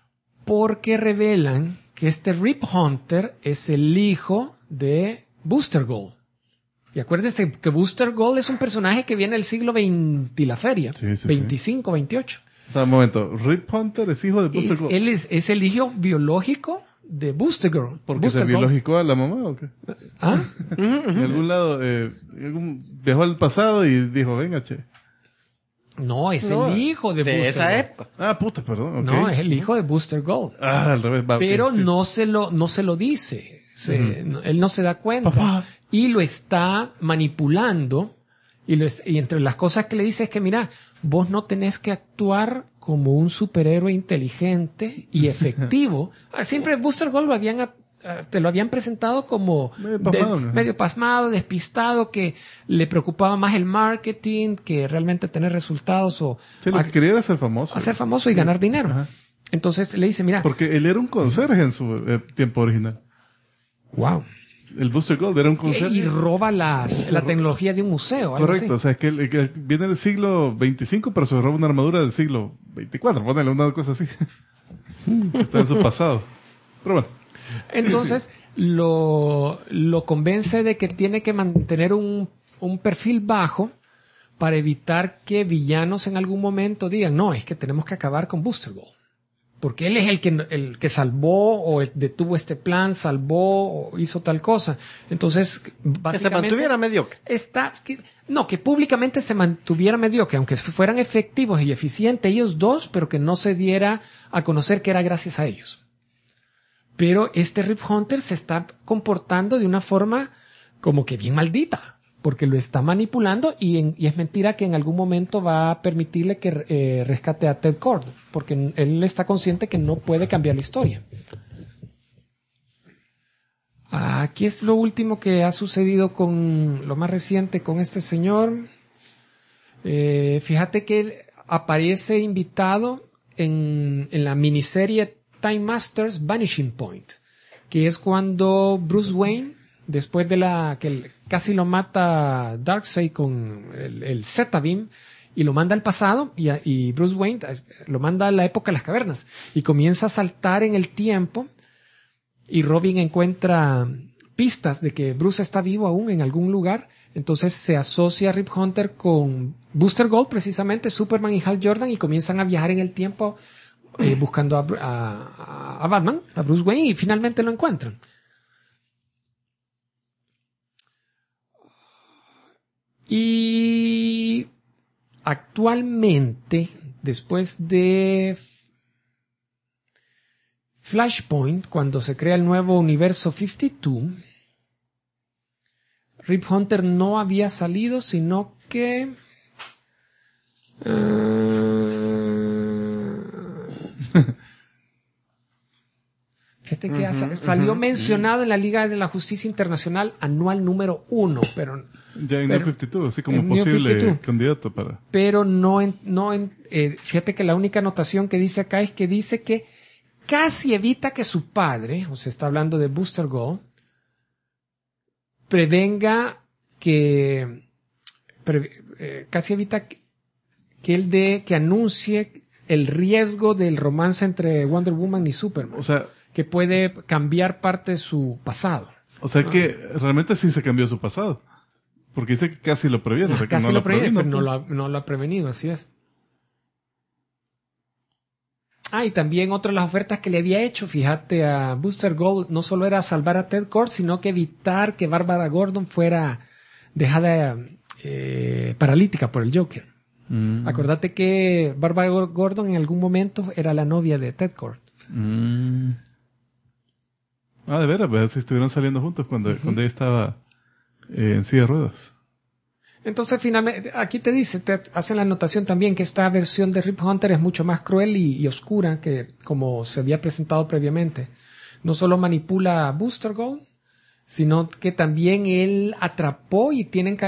Porque revelan que este Rip Hunter es el hijo de Booster Gold. Y acuérdense que Booster Gold es un personaje que viene del siglo XX y la feria. Sí, sí, 25, 28. O sea, un momento. Rip Hunter es hijo de Booster Gold. Él es el hijo biológico de Booster Gold. ¿Porque Booster se Gold. biologicó a la mamá o qué? ¿Ah? En algún lado, dejó el pasado y dijo, venga, che. No, es No, el hijo de Booster esa Gold. época. Ah, puta, perdón. ok. No, es el hijo de Booster Gold. Ah, al revés. Va, Pero ok, sí. no se lo dice. Él no se da cuenta. Papá. Y lo está manipulando. Y entre las cosas que le dice es que, mira, vos no tenés que actuar como un superhéroe inteligente y efectivo. Siempre Booster Gold te lo habían presentado como Medio pasmado, ¿no? medio pasmado, despistado, que le preocupaba más el marketing que realmente tener resultados o Sí, lo que quería era ser famoso. hacer famoso y ganar dinero. Ajá. Entonces le dice, mira, Porque él era un conserje en su tiempo original. wow. El Booster Gold era un Y conserje. roba la tecnología de un museo. Algo Correcto, o así. sea, es que él viene del siglo 25, pero se roba una armadura del siglo 24. Ponele una cosa así. Que está en su pasado. Pero bueno. Entonces lo convence de que tiene que mantener un perfil bajo para evitar que villanos en algún momento digan, no, es que tenemos que acabar con Booster Gold. Porque él es el que salvó o detuvo este plan, salvó o hizo tal cosa. Entonces, básicamente... Que se mantuviera mediocre. Que públicamente se mantuviera mediocre, aunque fueran efectivos y eficientes ellos dos, pero que no se diera a conocer que era gracias a ellos. Pero este Rip Hunter se está comportando de una forma como que bien maldita. Porque lo está manipulando y es mentira que en algún momento va a permitirle que rescate a Ted Kord, porque él está consciente que no puede cambiar la historia. Aquí es lo último que ha sucedido lo más reciente con este señor. Fíjate que él aparece invitado en la miniserie Time Masters Vanishing Point, que es cuando Bruce Wayne después de casi lo mata Darkseid con el Z-Beam, y lo manda al pasado, y Bruce Wayne lo manda a la época de las cavernas, y comienza a saltar en el tiempo, y Robin encuentra pistas de que Bruce está vivo aún en algún lugar. Entonces se asocia a Rip Hunter con Booster Gold, precisamente, Superman y Hal Jordan, y comienzan a viajar en el tiempo buscando a Batman, a Bruce Wayne, y finalmente lo encuentran. Y actualmente, después de Flashpoint, cuando se crea el nuevo universo 52, Rip Hunter no había salido, sino que fíjate que salió mencionado en la Liga de la Justicia Internacional anual número 1, pero ya en New 52, así como posible candidato para. Pero fíjate que la única anotación que dice acá es que dice que casi evita que su padre, o sea, está hablando de Booster Gold, casi evita que anuncie el riesgo del romance entre Wonder Woman y Superman. O sea, que puede cambiar parte de su pasado. O sea que realmente sí se cambió su pasado. Porque dice que casi lo previene. O sea, casi no lo previene, pero no lo ha prevenido, así es. Y también otra de las ofertas que le había hecho, fíjate, a Booster Gold, no solo era salvar a Ted Kord, sino que evitar que Bárbara Gordon fuera dejada paralítica por el Joker. Acordate que Bárbara Gordon en algún momento era la novia de Ted Kord. De veras, si estuvieron saliendo juntos cuando ella estaba en silla de ruedas. Entonces, finalmente, aquí te hacen la anotación también que esta versión de Rip Hunter es mucho más cruel y oscura que como se había presentado previamente. No solo manipula a Booster Gold, sino que también él atrapó y tiene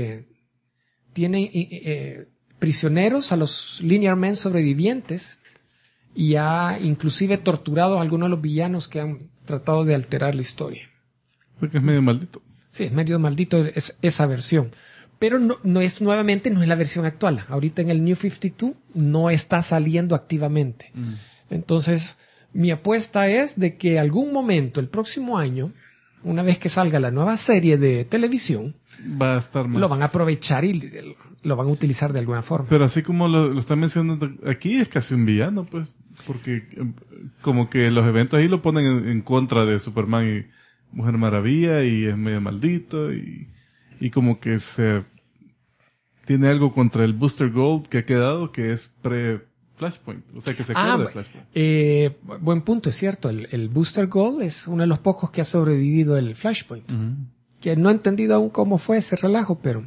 prisioneros a los Linear Men sobrevivientes y ha inclusive torturado a algunos de los villanos que han tratado de alterar la historia. Porque es medio maldito. Sí, es medio maldito esa versión. Pero no es la versión actual. Ahorita en el New 52 no está saliendo activamente. Entonces, mi apuesta es de que algún momento, el próximo año, una vez que salga la nueva serie de televisión, va a estar más. Lo van a aprovechar y lo van a utilizar de alguna forma. Pero así como lo están mencionando aquí, es casi un villano, pues. Porque como que los eventos ahí lo ponen en contra de Superman y Mujer Maravilla y es medio maldito y como que tiene algo contra el Booster Gold que ha quedado que es pre-Flashpoint. O sea, que se queda de Flashpoint. Buen punto, es cierto. El Booster Gold es uno de los pocos que ha sobrevivido el Flashpoint. Que no he entendido aún cómo fue ese relajo, pero...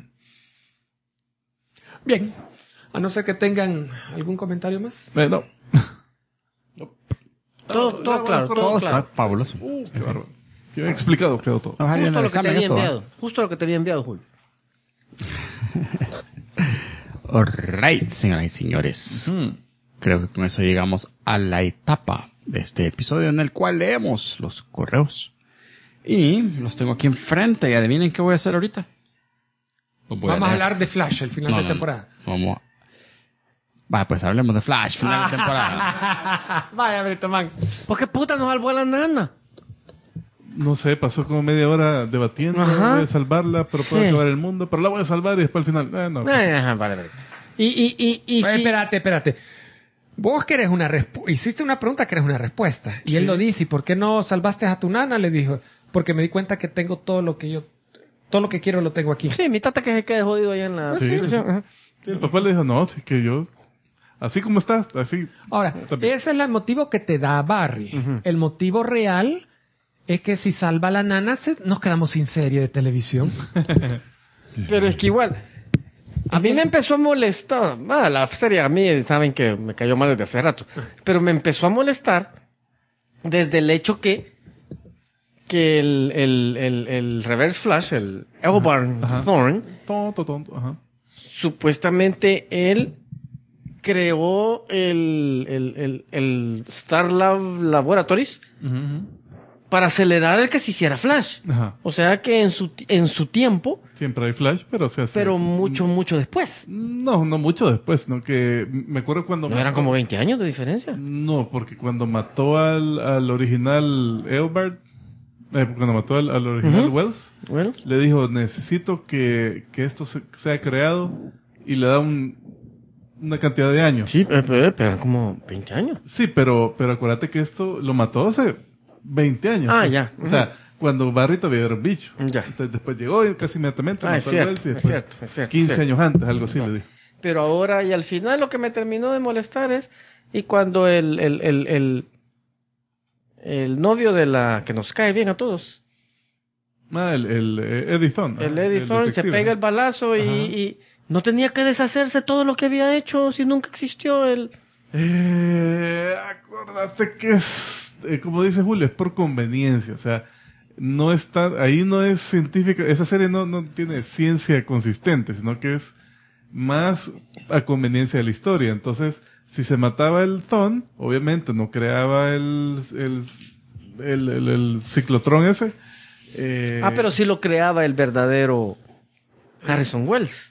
Bien. A no ser que tengan algún comentario más. No. Todo claro. Todo claro. está fabuloso. Qué bárbaro. Qué bien explicado quedó todo. Justo lo que te había enviado, Julio. Alright, señoras y señores. Creo que con eso llegamos a la etapa de este episodio en el cual leemos los correos. Y los tengo aquí enfrente. Y adivinen qué voy a hacer ahorita. Vamos a hablar de Flash, el final de temporada. Pues hablemos de Flash, final de temporada. Vaya, Brito Man. ¿Por qué puta nos salvó a la nana? No sé, pasó como media hora debatiendo. Voy a salvarla, pero puede acabar el mundo. Pero la voy a salvar y después al final... Vale. Y Espérate. Vos querés hiciste una pregunta que eres una respuesta. Y él lo dice. ¿Y por qué no salvaste a tu nana? Le dijo. Porque me di cuenta que tengo todo lo que quiero lo tengo aquí. Sí, mi tata que se quede jodido allá en la... Sí. El papá le dijo, no, es que yo... Así como estás, así... Ahora, ese es el motivo que te da Barry. El motivo real es que si salva a la nana, nos quedamos sin serie de televisión. Pero es que igual... A mí me empezó a molestar. La serie a mí saben que me cayó mal desde hace rato. Pero me empezó a molestar desde el hecho que el Reverse Flash, el Eobard Thorne, supuestamente él creó el Star Lab Laboratories para acelerar el que se hiciera Flash. Ajá. O sea que en su tiempo, Siempre hay Flash, pero se hace... pero mucho después. No mucho después, sino que me acuerdo cuando... ¿No eran como 20 años de diferencia? No, porque cuando mató al original Eobard, cuando mató al original Wells, Bueno, le dijo, necesito que esto sea creado, y le da una cantidad de años. sí, pero eran como 20 años. Sí, pero acuérdate que esto lo mató hace 20 años. Ah, pues. ya. O sea, cuando Barry todavía era un bicho. Ya. Entonces después llegó y casi inmediatamente Ah, mató es a cierto, Wells y es después, cierto, es cierto, 15 es cierto. años antes, algo así le dijo. Pero ahora y al final lo que me terminó de molestar es, y cuando el novio de la que nos cae bien a todos, El Eddie Thorne. el Eddie Thorne, se detective. pega el balazo y no tenía que deshacerse todo lo que había hecho si nunca existió el... Acuérdate que es, como dice Julio, es por conveniencia. O sea, no está, ahí no es científica, esa serie no tiene ciencia consistente, sino que es más a conveniencia de la historia. Entonces, si se mataba el Thorne, obviamente no creaba el ciclotrón ese. pero sí lo creaba el verdadero Harrison Wells.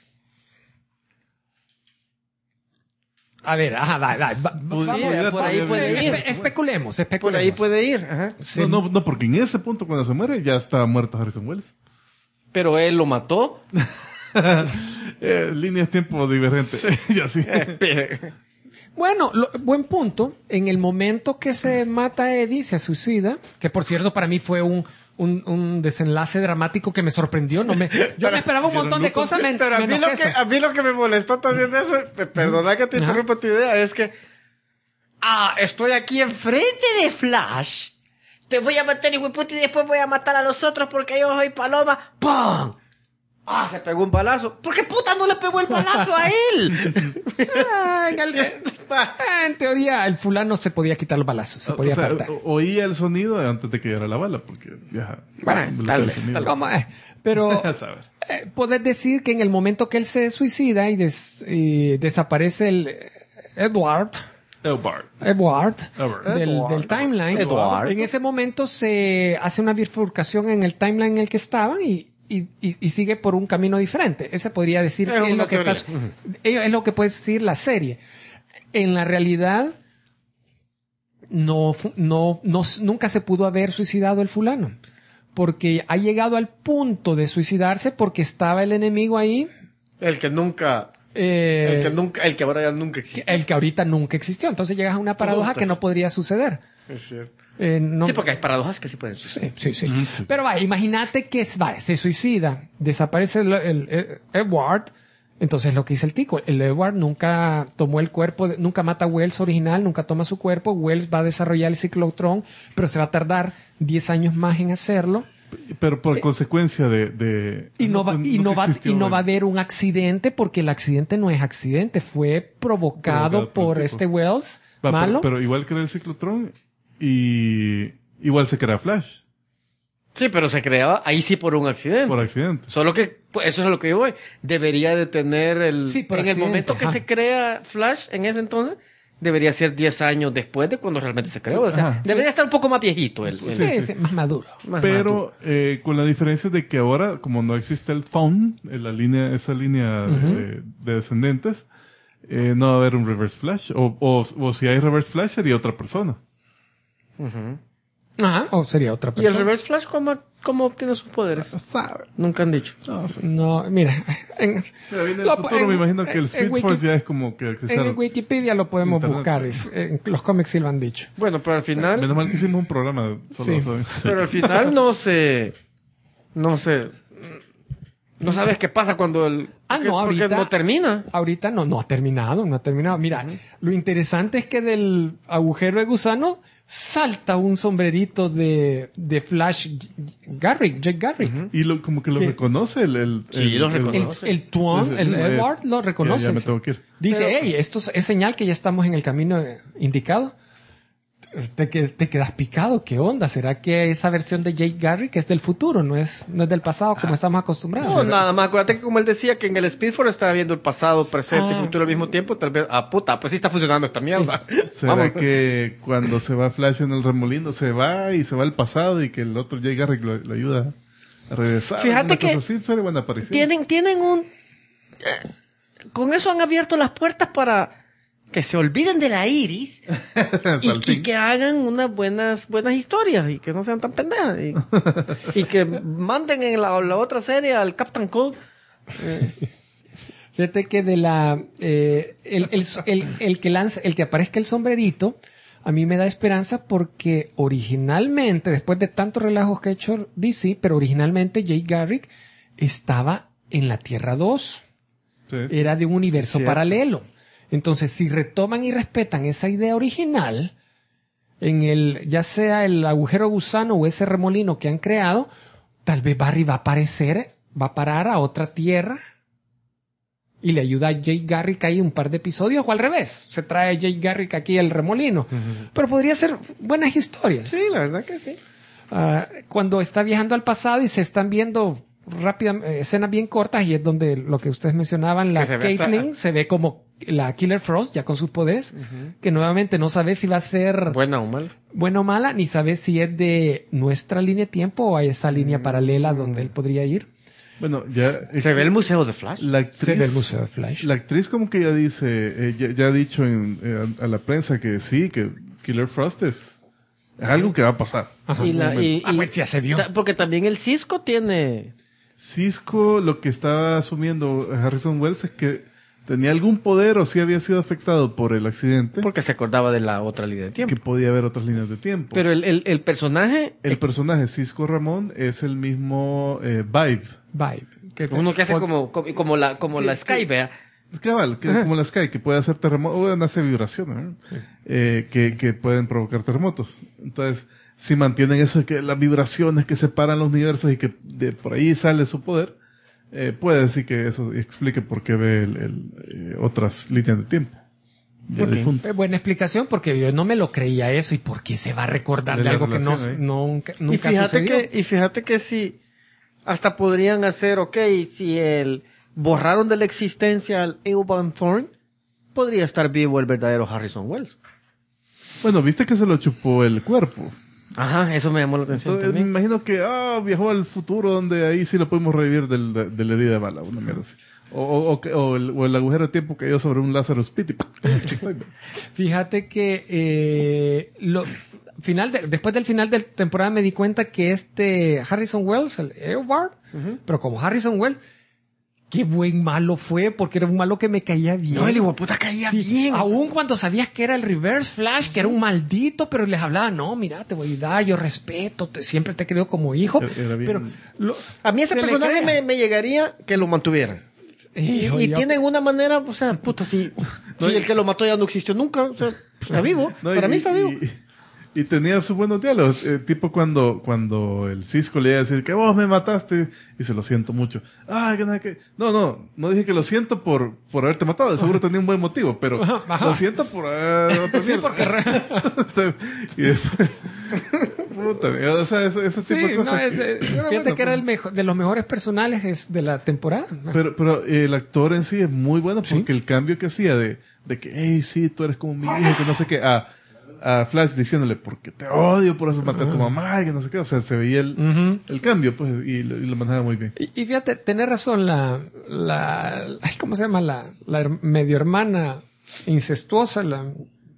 A ver, ajá, va. Pues sí, Vamos, por ahí puede ir. Especulemos. Por ahí puede ir. Ajá. No, porque en ese punto cuando se muere ya estaba muerto Harrison Wells. Pero él lo mató. Líneas de tiempo divergentes. Ya sí. Bueno, buen punto. En el momento que se mata a Eddie, se suicida, que por cierto para mí fue un desenlace dramático que me sorprendió. Yo me esperaba un montón de cosas. Pero a mí, menos eso. a mí lo que me molestó también de eso, perdona que te Ajá. interrumpa tu idea, es que estoy aquí enfrente de Flash, te voy a matar y después voy a matar a los otros porque yo soy Paloma. ¡Pum! Se pegó un balazo. ¿Por qué puta no le pegó el balazo a él? En teoría, el fulano se podía quitar los balazos, se podía apartar. Oía el sonido antes de que llegara la bala, porque ya... Bueno, tal vez. ¿Cómo es? Pero A saber. poder decir que en el momento que él se suicida y desaparece el Edward del timeline, Edward. en ese momento se hace una bifurcación en el timeline en el que estaban y sigue por un camino diferente. Ese podría decir Es que es una lo que teoría. es lo que puede decir la serie. En la realidad, nunca se pudo haber suicidado el fulano. Porque ha llegado al punto de suicidarse porque estaba el enemigo ahí. El que ahora ya nunca existe. El que ahorita nunca existió. Entonces llegas a una paradoja que no podría suceder. Es cierto. No- Sí, porque hay paradojas que sí pueden suceder. Sí. Pero imagínate que se suicida, desaparece el Edward. Entonces lo que dice el tico, el Edward nunca tomó el cuerpo, nunca mata a Wells original, nunca toma su cuerpo. Wells va a desarrollar el ciclotrón, pero se va a tardar 10 años más en hacerlo. Pero por consecuencia de Y no va a a haber un accidente porque el accidente no es accidente, fue provocado por tipo. este Wells malo. Pero igual crea el ciclotrón y igual se crea Flash Sí, pero se creaba ahí sí por un accidente. por accidente. Solo que, pues, eso es a lo que yo voy. Debería de tener Sí, por en el accidente, momento que ajá. se crea Flash, en ese entonces, debería ser 10 años después de cuando realmente se creó. O sea, Ajá. debería estar un poco más viejito. Sí, más maduro. Más maduro. Pero con la diferencia de que ahora, como no existe el phone, esa línea de descendentes, no va a haber un Reverse Flash. O si hay Reverse Flash, sería otra persona. Ajá, o sería otra ¿Y el persona. Reverse Flash cómo obtiene sus poderes? Nunca han dicho. No, mira, en Viene el Lo- futuro, en- me imagino que el en Speed Wiki- Force ya es como que accesar. Wikipedia lo podemos Internet. buscar. En los cómics sí lo han dicho. Bueno, pero al final... Menos mal que hicimos un programa solo Sí. sobre- Pero al final no sabes qué pasa cuando porque ahorita no termina. Ahorita no ha terminado. Mira, lo interesante es que del agujero de gusano salta un sombrerito de Flash Jake Garrick. Y como que lo Sí. reconoce Sí, lo reconoce. El Tuan, el Entonces, Edward lo reconoce. Ya me tengo que ir. Dice, Pero- hey, esto es señal que ya estamos en el camino indicado. te quedas picado. ¿Qué onda? ¿Será que esa versión de Jake Garrick es del futuro? No es del pasado como estamos acostumbrados. No, nada más. Acuérdate que como él decía que en el Speed Force estaba viendo el pasado, presente y futuro al mismo tiempo. Tal vez, puta, pues sí está funcionando esta mierda. ¿Será Vamos. que cuando se va Flash en el remolino se va al pasado y que el otro Jay Garrick lo ayuda a regresar? Fíjate Una que cosa así, fue buena aparición. tienen un... con eso han abierto las puertas para que se olviden de la Iris y que hagan unas buenas historias y que no sean tan pendejas. Y que manden en la otra serie al Captain Cold. Fíjate que de la el que aparezca el sombrerito a mí me da esperanza porque originalmente, después de tantos relajos que ha hecho DC, pero originalmente Jake Garrick estaba en la Tierra 2. Sí. Era de un universo Cierto. paralelo. Entonces, si retoman y respetan esa idea original, ya sea el agujero gusano o ese remolino que han creado, tal vez Barry va a parar a otra Tierra y le ayuda a Jake Garrick ahí un par de episodios, o al revés, se trae a Jake Garrick aquí el remolino. Pero podría ser buenas historias. Sí, la verdad que sí. Cuando está viajando al pasado y se están viendo escenas bien cortas, y es donde lo que ustedes mencionaban, la Que se ve Caitlyn se ve como la Killer Frost ya con sus poderes, que nuevamente no sabes si va a ser Buena o mala. buena o mala, ni sabes si es de nuestra línea de tiempo o a esa línea paralela donde él podría ir. Bueno, ya... Se ve el museo de Flash. La actriz, Se ve el Museo de Flash. La actriz como que ya dice, ya ha dicho a la prensa que sí, que Killer Frost es algo que va a pasar. Pues ya se vio. Porque también el Cisco tiene... Cisco, lo que estaba asumiendo Harrison Wells es que tenía algún poder o sí había sido afectado por el accidente, Porque se acordaba de la otra línea de tiempo. que podía haber otras líneas de tiempo. Pero el personaje... el personaje Cisco Ramón es el mismo Vibe. Vibe. uno que hace como la Sky, vea. Es cabal, como la Sky, que puede hacer terremotos, o hacer vibraciones, ¿no? Que pueden provocar terremotos. Entonces, si mantienen eso de que las vibraciones que separan los universos y que de por ahí sale su poder, puede decir que eso explique por qué ve otras líneas de tiempo. Ya difuntas. Buena explicación, porque yo no me lo creía eso. ¿Y por qué se va a recordar De de la algo que relación, nunca Y fíjate sucedió? fíjate que si hasta podrían hacer, si borraron de la existencia al Eobhan Thorne, podría estar vivo el verdadero Harrison Wells. Bueno, viste que se lo chupó el cuerpo. Ajá, eso me llamó la atención Entonces, me también. imagino que viajó al futuro donde ahí sí lo podemos revivir de la herida de bala, una mierda así. O el agujero de tiempo cayó sobre un Lazarus Pit. Fíjate que después del final de la temporada me di cuenta que Harrison Wells, el Eobard, pero como Harrison Wells, qué buen malo fue, porque era un malo que me caía bien. No, el hijueputa caía Sí, bien. aún cuando sabías que era el Reverse Flash, que era un maldito, pero les hablaba, no, mira, te voy a ayudar, yo respeto, siempre te he querido como hijo. Era bien. Pero A mí ese se le personaje crea. me llegaría que lo mantuvieran. Hijo, Y yo- tienen una manera, si el que lo mató ya no existió nunca, está vivo. No, Para mí está vivo. Y tenía sus buenos diálogos. Tipo cuando el Cisco le iba a decir que vos me mataste. Y se lo siento mucho. Que nada que. No dije que lo siento por haberte matado. De seguro tenía un buen motivo. Pero Ajá. lo siento por otra Sí, mierda. porque y después. Puta, o sea, ese tipo de cosas. fíjate bueno, que era el mejor, de los mejores personajes de la temporada. Pero el actor en sí es muy bueno porque el cambio que hacía de que, hey, sí, tú eres como mi hijo, que no sé qué, a Flash diciéndole, porque te odio, por eso maté a tu mamá, y que no sé qué, o sea, se veía el cambio, pues, y lo manejaba muy bien. Y fíjate, tenés razón, ¿cómo se llama? La medio hermana incestuosa, la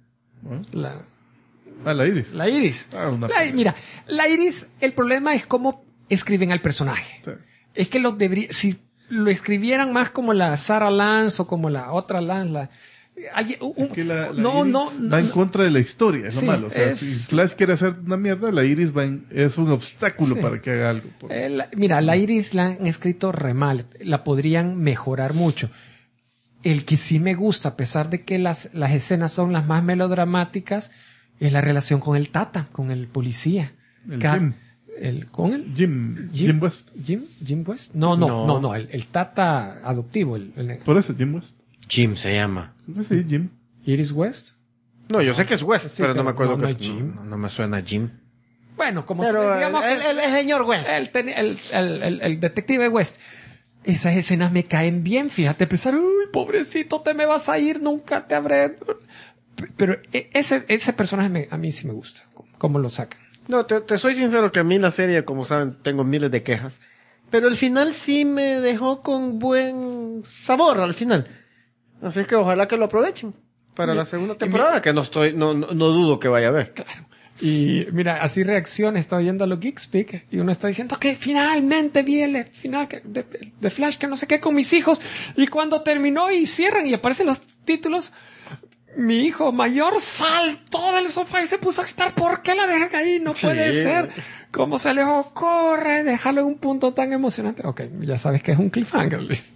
Iris. La Iris. Mira, la Iris, el problema es cómo escriben al personaje. Sí. Es que si lo escribieran más como la Sarah Lance o como la otra Lance, Es que la no, Iris no, va en contra de la historia, es Sí, lo malo. O sea, es- si Flash quiere hacer una mierda, la Iris es un obstáculo Sí. para que haga algo. Mira, la Iris la han escrito re mal, la podrían mejorar mucho. El que sí me gusta, a pesar de que las escenas son las más melodramáticas, es la relación con el Tata, con el policía. El Jim. ¿Con el Jim West. Jim West? No, el Tata adoptivo, Por eso, Jim West. Jim se llama. Sí, Jim. Iris West. No, yo sé que es West, Sí, pero no me acuerdo no que es Jim. No me suena Jim. Bueno, como Pero digamos que el señor West. el detective West. Esas escenas me caen bien, fíjate, pensar, uy, pobrecito, te me vas a ir, nunca te habré... Pero ese personaje a mí sí me gusta, cómo lo sacan. No, te soy sincero que a mí la serie, como saben, tengo miles de quejas. Pero el final sí me dejó con buen sabor al final. Así que ojalá que lo aprovechen para la segunda temporada, que no dudo que vaya a ver. Y mira, así reacciona, está oyendo a los Geekspeak y uno está diciendo que finalmente vi el final de Flash, que no sé qué, con mis hijos. Y cuando terminó y cierran y aparecen los títulos, mi hijo mayor saltó del sofá y se puso a gritar, ¿por qué la dejan ahí? No puede ser. ¿Cómo se les ocurre dejarlo en un punto tan emocionante? Ok, ya sabes que es un cliffhanger, Luis.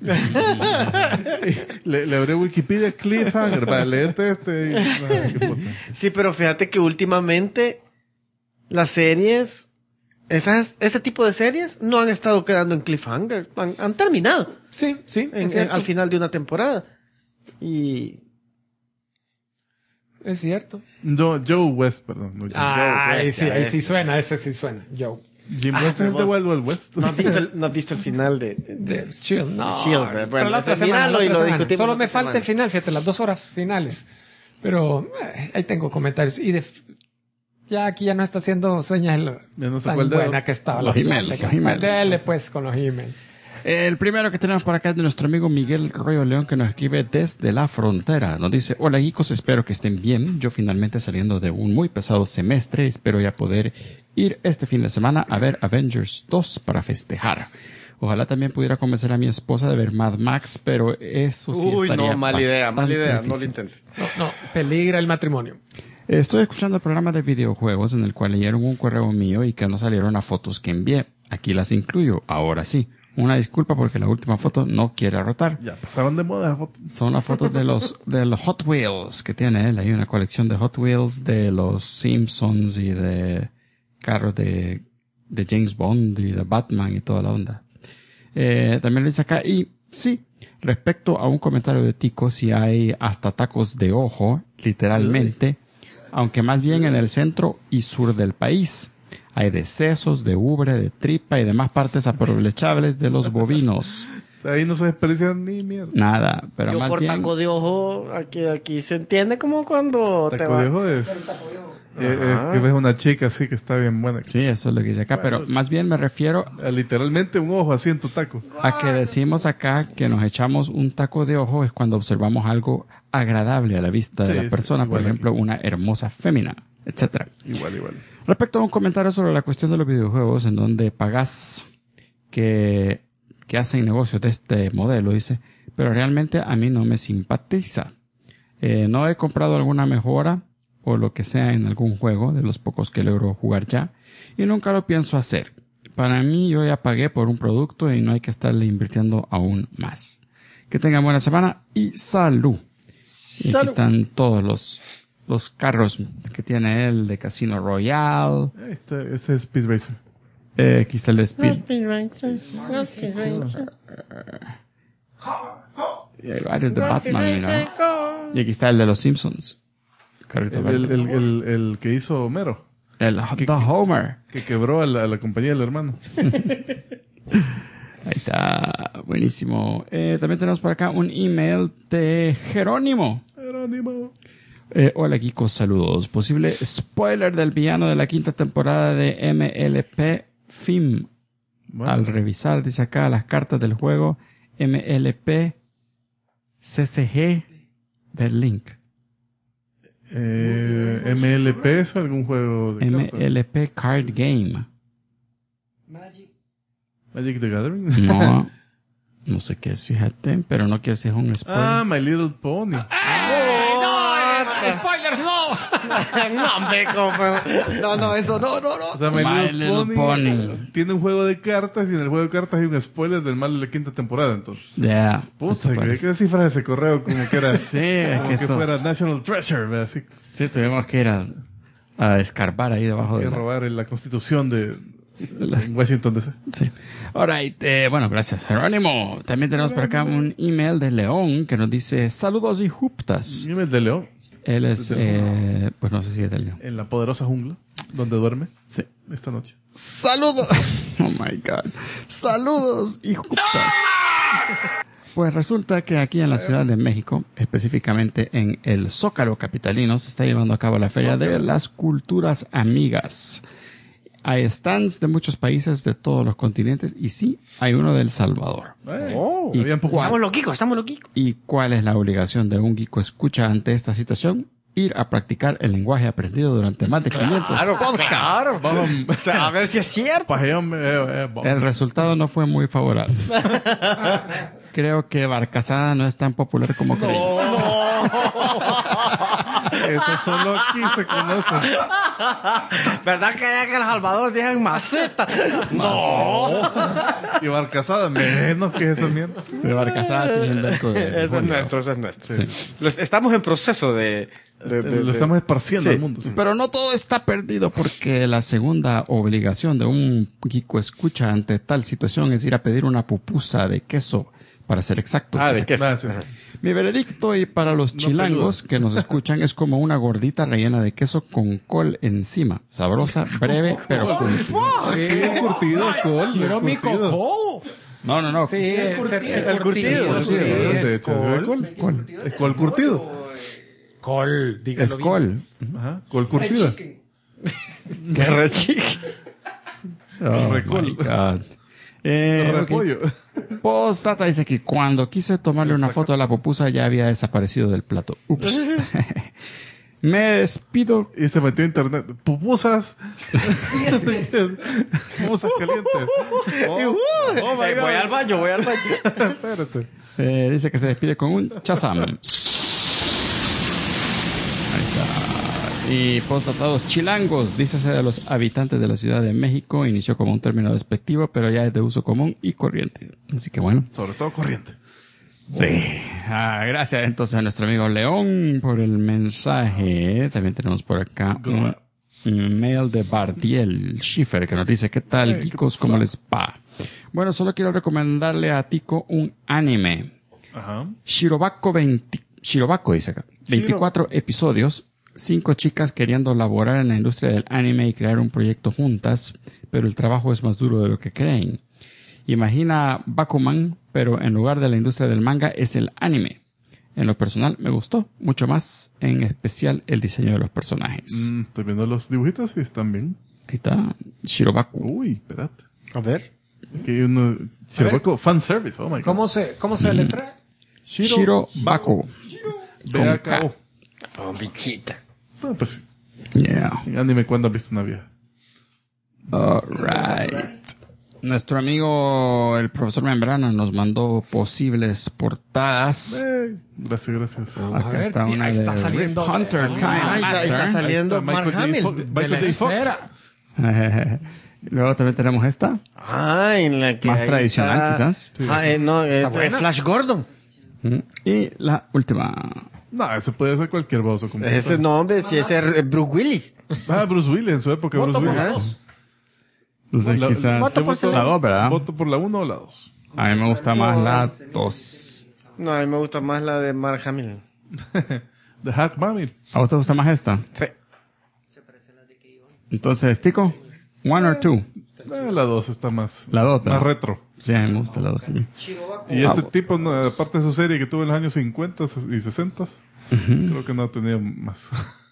Le abrí Wikipedia cliffhanger para leerte Sí, pero fíjate que últimamente las series, ese tipo de series no han estado quedando en cliffhanger. Han terminado Sí, al final de una temporada. Y... Es cierto. Joe West, perdón. No, West, ahí sí suena, ese sí suena. Joe. Jim West es el de Wild Wild West. ¿No has visto el final de Shield, no. Shield? Pero la otra semana, míralo y lo semana. discutimos. Solo me la otra falta el semana. final, fíjate, las 2 horas finales. Pero ahí tengo comentarios. Y ya aquí ya no está haciendo señas Ya no se tan fue el dedo. buena que estaba. Los emails, los emails. Dele pues con los emails. El primero que tenemos por acá es de nuestro amigo Miguel Royo León, que nos escribe desde la frontera. Nos dice: hola geekos, espero que estén bien. Yo finalmente saliendo de un muy pesado semestre, espero ya poder ir este fin de semana a ver Avengers 2 para festejar. Ojalá también pudiera convencer a mi esposa de ver Mad Max, pero eso sí estaría no, mala idea, no lo difícil. intentes. No, peligra el matrimonio. Estoy escuchando el programa de videojuegos en el cual leyeron un correo mío y que no salieron las fotos que envié. Aquí las incluyo, ahora sí. Una disculpa porque la última foto no quiere rotar. Ya pasaron de moda. Son las fotos de los Hot Wheels que tiene él. Hay una colección de Hot Wheels de los Simpsons y de carros de James Bond y de Batman y toda la onda. También le dice acá, y sí, respecto a un comentario de Tico, si hay hasta tacos de ojo, literalmente, aunque más bien en el centro y sur del país. Hay de sesos, de ubre, de tripa y demás partes aprovechables de los bovinos. O sea, ahí no se desperdicia ni mierda. Nada, pero Yo más por bien... taco de ojo, aquí se entiende como cuando te Taco va... de ojo es que ves una chica así que está bien buena. Sí, eso es lo que dice acá, pero más bien me refiero Literalmente un ojo así en tu taco. a que decimos acá que nos echamos un taco de ojo es cuando observamos algo agradable a la vista de Sí, la persona, sí, por igual ejemplo, aquí. una hermosa fémina, etcétera. Igual. Respecto a un comentario sobre la cuestión de los videojuegos en donde pagás que hacen negocios de este modelo, dice, pero realmente a mí no me simpatiza. No he comprado alguna mejora o lo que sea en algún juego de los pocos que logro jugar ya y nunca lo pienso hacer. Para mí yo ya pagué por un producto y no hay que estarle invirtiendo aún más. Que tengan buena semana y salud. Y aquí están todos los carros que tiene él de Casino Royale. Ese es Speed Racer. Aquí está el de Speed. Y hay varios de Batman, mira. Y aquí está el de los Simpsons. El carrito verde. El que hizo Homero. El The Homer. Que quebró a la compañía del hermano. Ahí está. Buenísimo. También tenemos por acá un email de Jerónimo. Hola Kiko, saludos. Posible spoiler del villano de la 5ª temporada de MLP FIM. Bueno. Al revisar, dice acá, las cartas del juego MLP CCG del link. MLP es algún juego de cartas. MLP Card Game. Magic the Gathering. No sé qué es, fíjate, pero no quiero decir un spoiler. My Little Pony. ¡Spoilers, no! No, hombre, No, eso no. O sea, My Little Pony. tiene un juego de cartas y en el juego de cartas hay un spoiler del mal de la 5ª temporada, entonces. Ya. Puta, hay que descifrar ese correo como que era... Sí, es como que que esto- fuera National Treasure, ¿verdad? Así Sí, tuvimos que ir a escarbar ahí debajo que de la... robar la constitución de En Washington DC. Sí. Alright, bueno, gracias, Jerónimo. También tenemos por acá un email de León que nos dice, saludos y juptas. Dime el de León. Él es, pues no sé si es de León. En la poderosa jungla, donde duerme. Sí. Esta noche. Saludos. Oh my God. Saludos y juptas. Pues resulta que aquí en la Ciudad de México, específicamente en el Zócalo capitalino, se está llevando a cabo la Feria de las Culturas Amigas. Hay stands de muchos países de todos los continentes y sí, hay uno de El Salvador. ¿Y Habían pocos. Estamos loquicos. ¿Y cuál es la obligación de un geeko escucha ante esta situación? Ir a practicar el lenguaje aprendido durante más de 500 podcasts. Claro. O sea, a ver si es cierto. Pajeón, El resultado no fue muy favorable. Creo que Barcazada no es tan popular como creí. Eso solo aquí se conoce. ¿Verdad que allá que El Salvador dejan maceta? No. Y Barcazada, menos que esa mierda. Sí, Barcazada sí es el dato de Ese es nuestro, ese es nuestro. Sí. Estamos en proceso de Lo estamos esparciendo Sí. al mundo. Sí. Pero no todo está perdido porque la segunda obligación de un geeko escucha ante tal situación es ir a pedir una pupusa de queso, para ser exactos. ¿de qué? Ah, sí, sí. Mi veredicto y para los chilangos que nos escuchan es como una gordita rellena de queso con col encima. Sabrosa, breve, pero cumplida. El curtido, alcohol. Quiero mi cocó. No. Sí, el curtido. curtido, Sí, de es hecho, col. Col. Es col curtido. Col, dígalo Es col. Ajá, col curtida. Qué rechique. Oh, Recol. my God. Ok. Repollo. Postdata dice que cuando quise tomarle una foto de la pupusa ya había desaparecido del plato. Ups. Me despido. Y se metió a internet. Pupusas. Pupusas calientes. Oh my God. Voy al baño. Espérese. Dice que se despide con un chazam. Ahí está. Y postdatados chilangos, dícese de los habitantes de la Ciudad de México, inició como un término despectivo, pero ya es de uso común y corriente. Así que bueno. Sobre todo corriente. Sí. Gracias entonces a nuestro amigo León por el mensaje. También tenemos por acá un mail de Bardiel Schiffer que nos dice, ¿qué tal, chicos? ¿Cómo les va? Bueno, solo quiero recomendarle a Tico un anime. Ajá. Shirobako dice acá. 24 episodios. 5 chicas queriendo laborar en la industria del anime y crear un proyecto juntas, pero el trabajo es más duro de lo que creen. Imagina Bakuman, pero en lugar de la industria del manga es el anime. En lo personal me gustó mucho más, en especial el diseño de los personajes. Estoy viendo los dibujitos y están bien. Ahí está Shirobako. Uy, espérate. A ver. Aquí hay uno. Shirobako Fanservice. Oh my God. ¿Cómo se letra? Shirobako. B-A-K-O. Oh, bichita. Bueno, pues, Yeah. en anime, ¿cuándo has visto una vieja? Alright. Nuestro amigo, el profesor Membrana, nos mandó posibles portadas. Gracias. Acá A ver, está una ahí está de saliendo. Rift Hunter Time Ahí está Master. saliendo Ahí está Mark Michael J. Hamill. De la Michael J. Fox. esfera. Luego también tenemos esta. En la que Más ahí tradicional, está- quizás. Sí, no, es buena. Flash Gordon. Y la última. No, ese puede ser cualquier baboso. como Ese esta. nombre, sí, ese es Bruce Willis. Ah, Bruce Willis, en su época, Voto Bruce por Willis. la dos. Entonces La- quizás voto por la 2, ¿verdad? ¿Voto por la 1 o la 2? A mí me gusta más la 2. No, a mí me gusta más la de Mark Hamill. The Hat Mami. ¿A vos te gusta más esta? Sí. Entonces, Tico, 1 o 2. La 2 está más. La 2, Más retro. Sí, a mí me gusta la 2 también. Y este tipo, no, aparte de su serie que tuvo en los años 50 y 60, creo que no ha tenido más.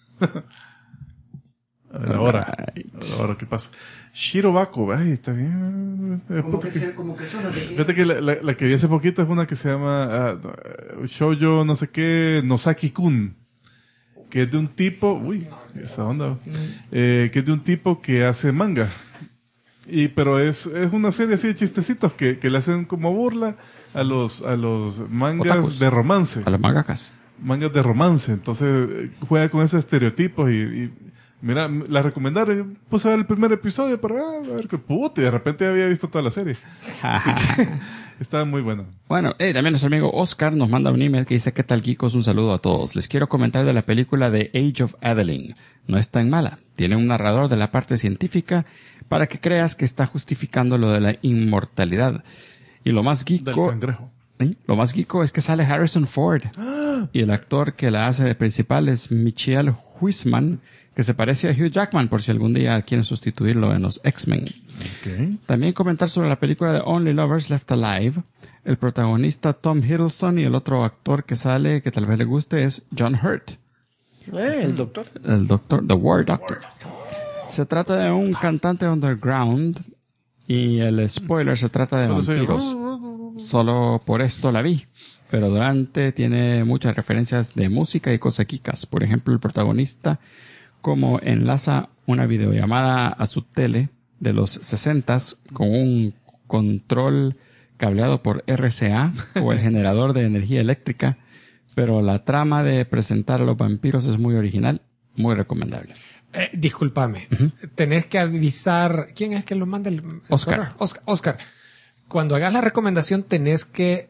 A ver, ahora qué pasa. Shirobako, ay, está bien. Como que suena de... Fíjate que la que vi hace poquito es una que se llama Shoujo no sé qué, Nosaki-kun. Que es de un tipo, uy, esa onda, que es de un tipo que hace manga. Pero es una serie así de chistecitos que le hacen como burla a los mangas Otakus. de romance. A las mangakas. Mangas de romance. Entonces juega con esos estereotipos y mira, la recomendaron. Puse a ver el primer episodio para a ver qué puta. Y de repente había visto toda la serie. Así que Está muy bueno. Bueno, también nuestro amigo Oscar nos manda un email que dice: ¿qué tal, geekos? Un saludo a todos. Les quiero comentar de la película de Age of Adeline. No es tan mala. Tiene un narrador de la parte científica para que creas que está justificando lo de la inmortalidad. Y lo más Del geeko... cangrejo. ¿sí? Lo más geeko es que sale Harrison Ford. Y el actor que la hace de principal es Michiel Huisman, que se parece a Hugh Jackman, por si algún día quieren sustituirlo en los X-Men. Ok. También comentar sobre la película de Only Lovers Left Alive. El protagonista Tom Hiddleston y el otro actor que sale, que tal vez le guste, es John Hurt. El doctor. El doctor, The War Doctor. Se trata de un cantante underground y el spoiler se trata de Solo soy- vampiros. Solo por esto la vi. Pero durante tiene muchas referencias de música y cosas geekas. Por ejemplo, el protagonista como enlaza una videollamada a su tele de los 60s con un control cableado por RCA o el generador de energía eléctrica. Pero la trama de presentar a los vampiros es muy original, muy recomendable. Discúlpame. Tenés que avisar. ¿Quién es que lo manda? Oscar. Oscar. Cuando hagas la recomendación, tenés que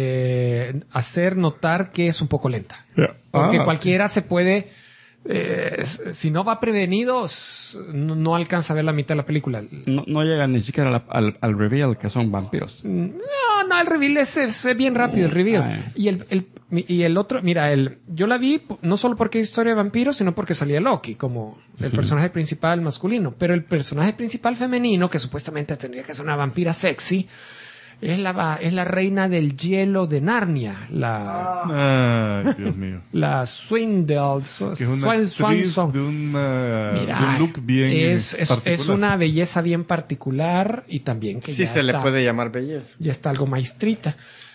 hacer notar que es un poco lenta. Porque cualquiera se puede. Si no va prevenido, no alcanza a ver la mitad de la película. No llegan ni siquiera al reveal que son vampiros. No, el reveal es bien rápido, el reveal. Ah, Y el otro, mira, yo la vi no solo porque es historia de vampiros, sino porque salía Loki como el personaje principal masculino. Pero el personaje principal femenino, que supuestamente tendría que ser una vampira sexy, es la reina del hielo de Narnia. Ay, Dios mío. La Swindle. Que es una actriz de un look bien es particular. una belleza bien particular y también que Sí ya se le está- puede llamar belleza. ya está algo maestrita.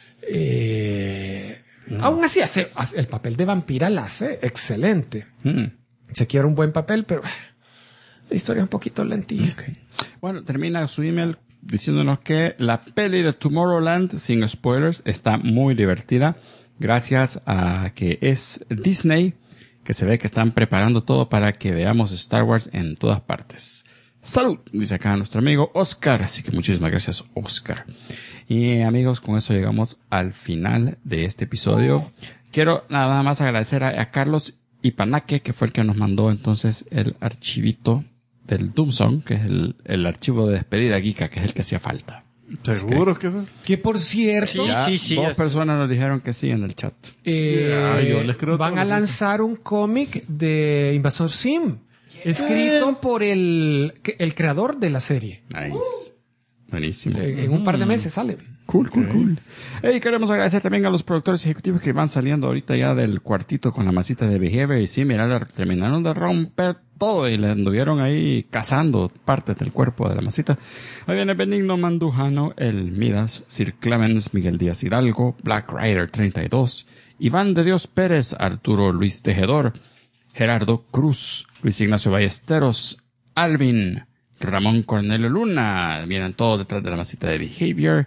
Aún así el papel de vampira la hace excelente. Se quiere un buen papel, pero la historia es un poquito lentilla. Bueno, termina su email diciéndonos que la peli de Tomorrowland, sin spoilers, está muy divertida. Gracias a que es Disney, que se ve que están preparando todo para que veamos Star Wars en todas partes. ¡Salud! Dice acá nuestro amigo Oscar. Así que muchísimas gracias, Oscar. Y amigos, con eso llegamos al final de este episodio. Quiero nada más agradecer a Carlos Ipanaque, que fue el que nos mandó entonces el archivito del Doomsong, que es el archivo de despedida geeka, que es el que hacía falta. ¿Seguro que eso es? Que por cierto, Ya sí, dos es- personas nos dijeron que sí en el chat. yo les creo van todo a lo que lanzar un cómic de Invasor Sim, escrito por el creador de la serie. Nice. Buenísimo. En un par de meses sale. Cool. Y queremos agradecer también a los productores ejecutivos que van saliendo ahorita ya del cuartito con la masita de Behavior. Y sí, mira, terminaron de romper todo y le anduvieron ahí cazando partes del cuerpo de la masita. Ahí viene Benigno Mandujano, el Midas, Sir Clemens, Miguel Díaz Hidalgo, Black Rider 32, Iván de Dios Pérez, Arturo Luis Tejedor, Gerardo Cruz, Luis Ignacio Ballesteros, Alvin, Ramón Cornelio Luna. Vienen todos detrás de la masita de Behavior.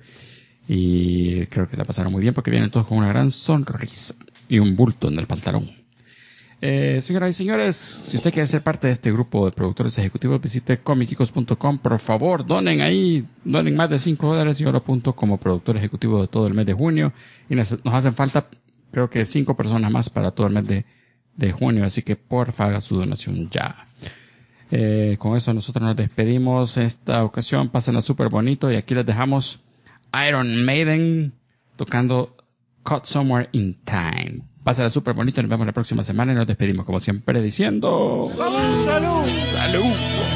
Y creo que la pasaron muy bien porque vienen todos con una gran sonrisa y un bulto en el pantalón. Señoras y señores, si usted quiere ser parte de este grupo de productores ejecutivos, visite comicicos.com. Por favor, donen más de $5 y yo lo apunto como productor ejecutivo de todo el mes de junio. Y nos hacen falta, creo que 5 personas más para todo el mes de junio. Así que porfa, haga su donación ya. Con eso nosotros nos despedimos esta ocasión. Pásenla súper bonito y aquí les dejamos Iron Maiden tocando Caught Somewhere in Time. Pásenla súper bonito. Nos vemos la próxima semana y nos despedimos como siempre diciendo ¡Salud! ¡Salud!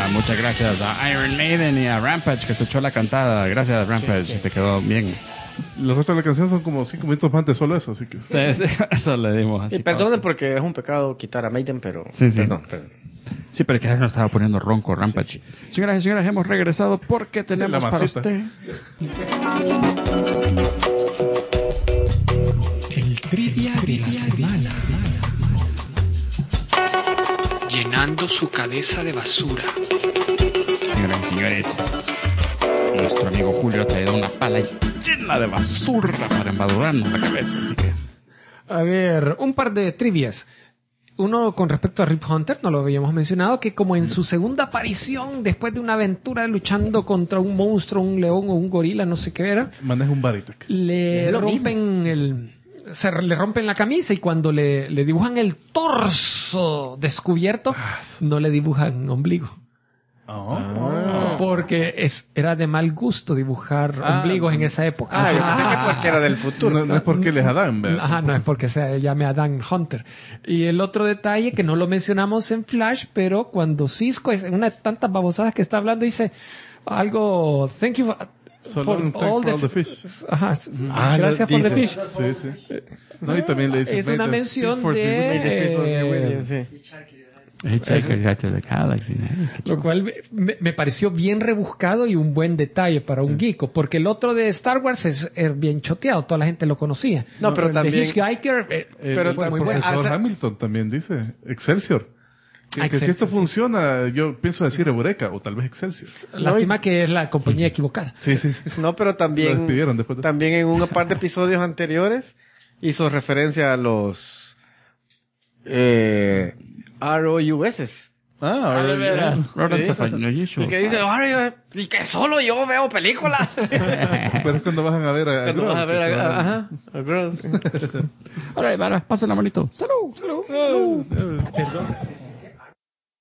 Muchas gracias a Iron Maiden y a Rampage que se echó la cantada. Gracias, Rampage. Te quedó bien. Los restos de la canción son como 5 minutos más de solo eso, así que... Sí, eso le dimos así. Y perdonen pausa. porque es un pecado quitar a Maiden, pero... Sí. Perdón. Sí, pero que nos estaba poniendo ronco Rampage. Señoras y señores, hemos regresado porque tenemos La para masita. usted... El trivia de la semana. Llenando su cabeza de basura. Señoras y señores, nuestro amigo Julio ha traído una pala llena de basura para embadurarnos la cabeza, así que... A ver, un par de trivias. Uno con respecto a Rip Hunter, no lo habíamos mencionado, que como en su segunda aparición, después de una aventura luchando contra un monstruo, un león o un gorila, no sé qué era, Maneja un Baritec. le rompen la camisa y cuando le dibujan el torso descubierto, no le dibujan ombligo. Porque era de mal gusto dibujar ombligos en esa época. Yo pensé que porque era del futuro. No es porque él es Adán, ¿verdad? Ajá, no es porque se llame Adán Hunter. Y el otro detalle que no lo mencionamos en Flash, pero cuando Cisco es una de tantas babosadas que está hablando, dice algo, thank you So long, thanks for all the fish. Ajá, gracias por the dice. fish. Sí. No, y también le dice... Es una mención Force be with you. de... Hitchhiker's Guide to the Galaxy. Lo cual me pareció bien rebuscado y un buen detalle para un geeko, porque el otro de Star Wars es bien choteado, toda la gente lo conocía. No, pero el también- de Hitchhiker pero fue El muy bueno. profesor Hamilton también dice Excelsior. Que si Excelsior, esto sí. funciona, yo pienso decir Eureka o tal vez Excelsior. Lástima que es la compañía equivocada. Sí. No, pero Lo también... despidieron después de... También en un par de episodios anteriores hizo referencia a los... ROUS. Ahora verás. Rodents Sí. of Unusual Y que dice, y que solo yo veo películas. Pero es cuando vas a ver a Cuando Grodd, vas a ver que se va ajá, a Grodd. Ahora, pásenla bonito. ¡Salud! ¡Salud! Perdón.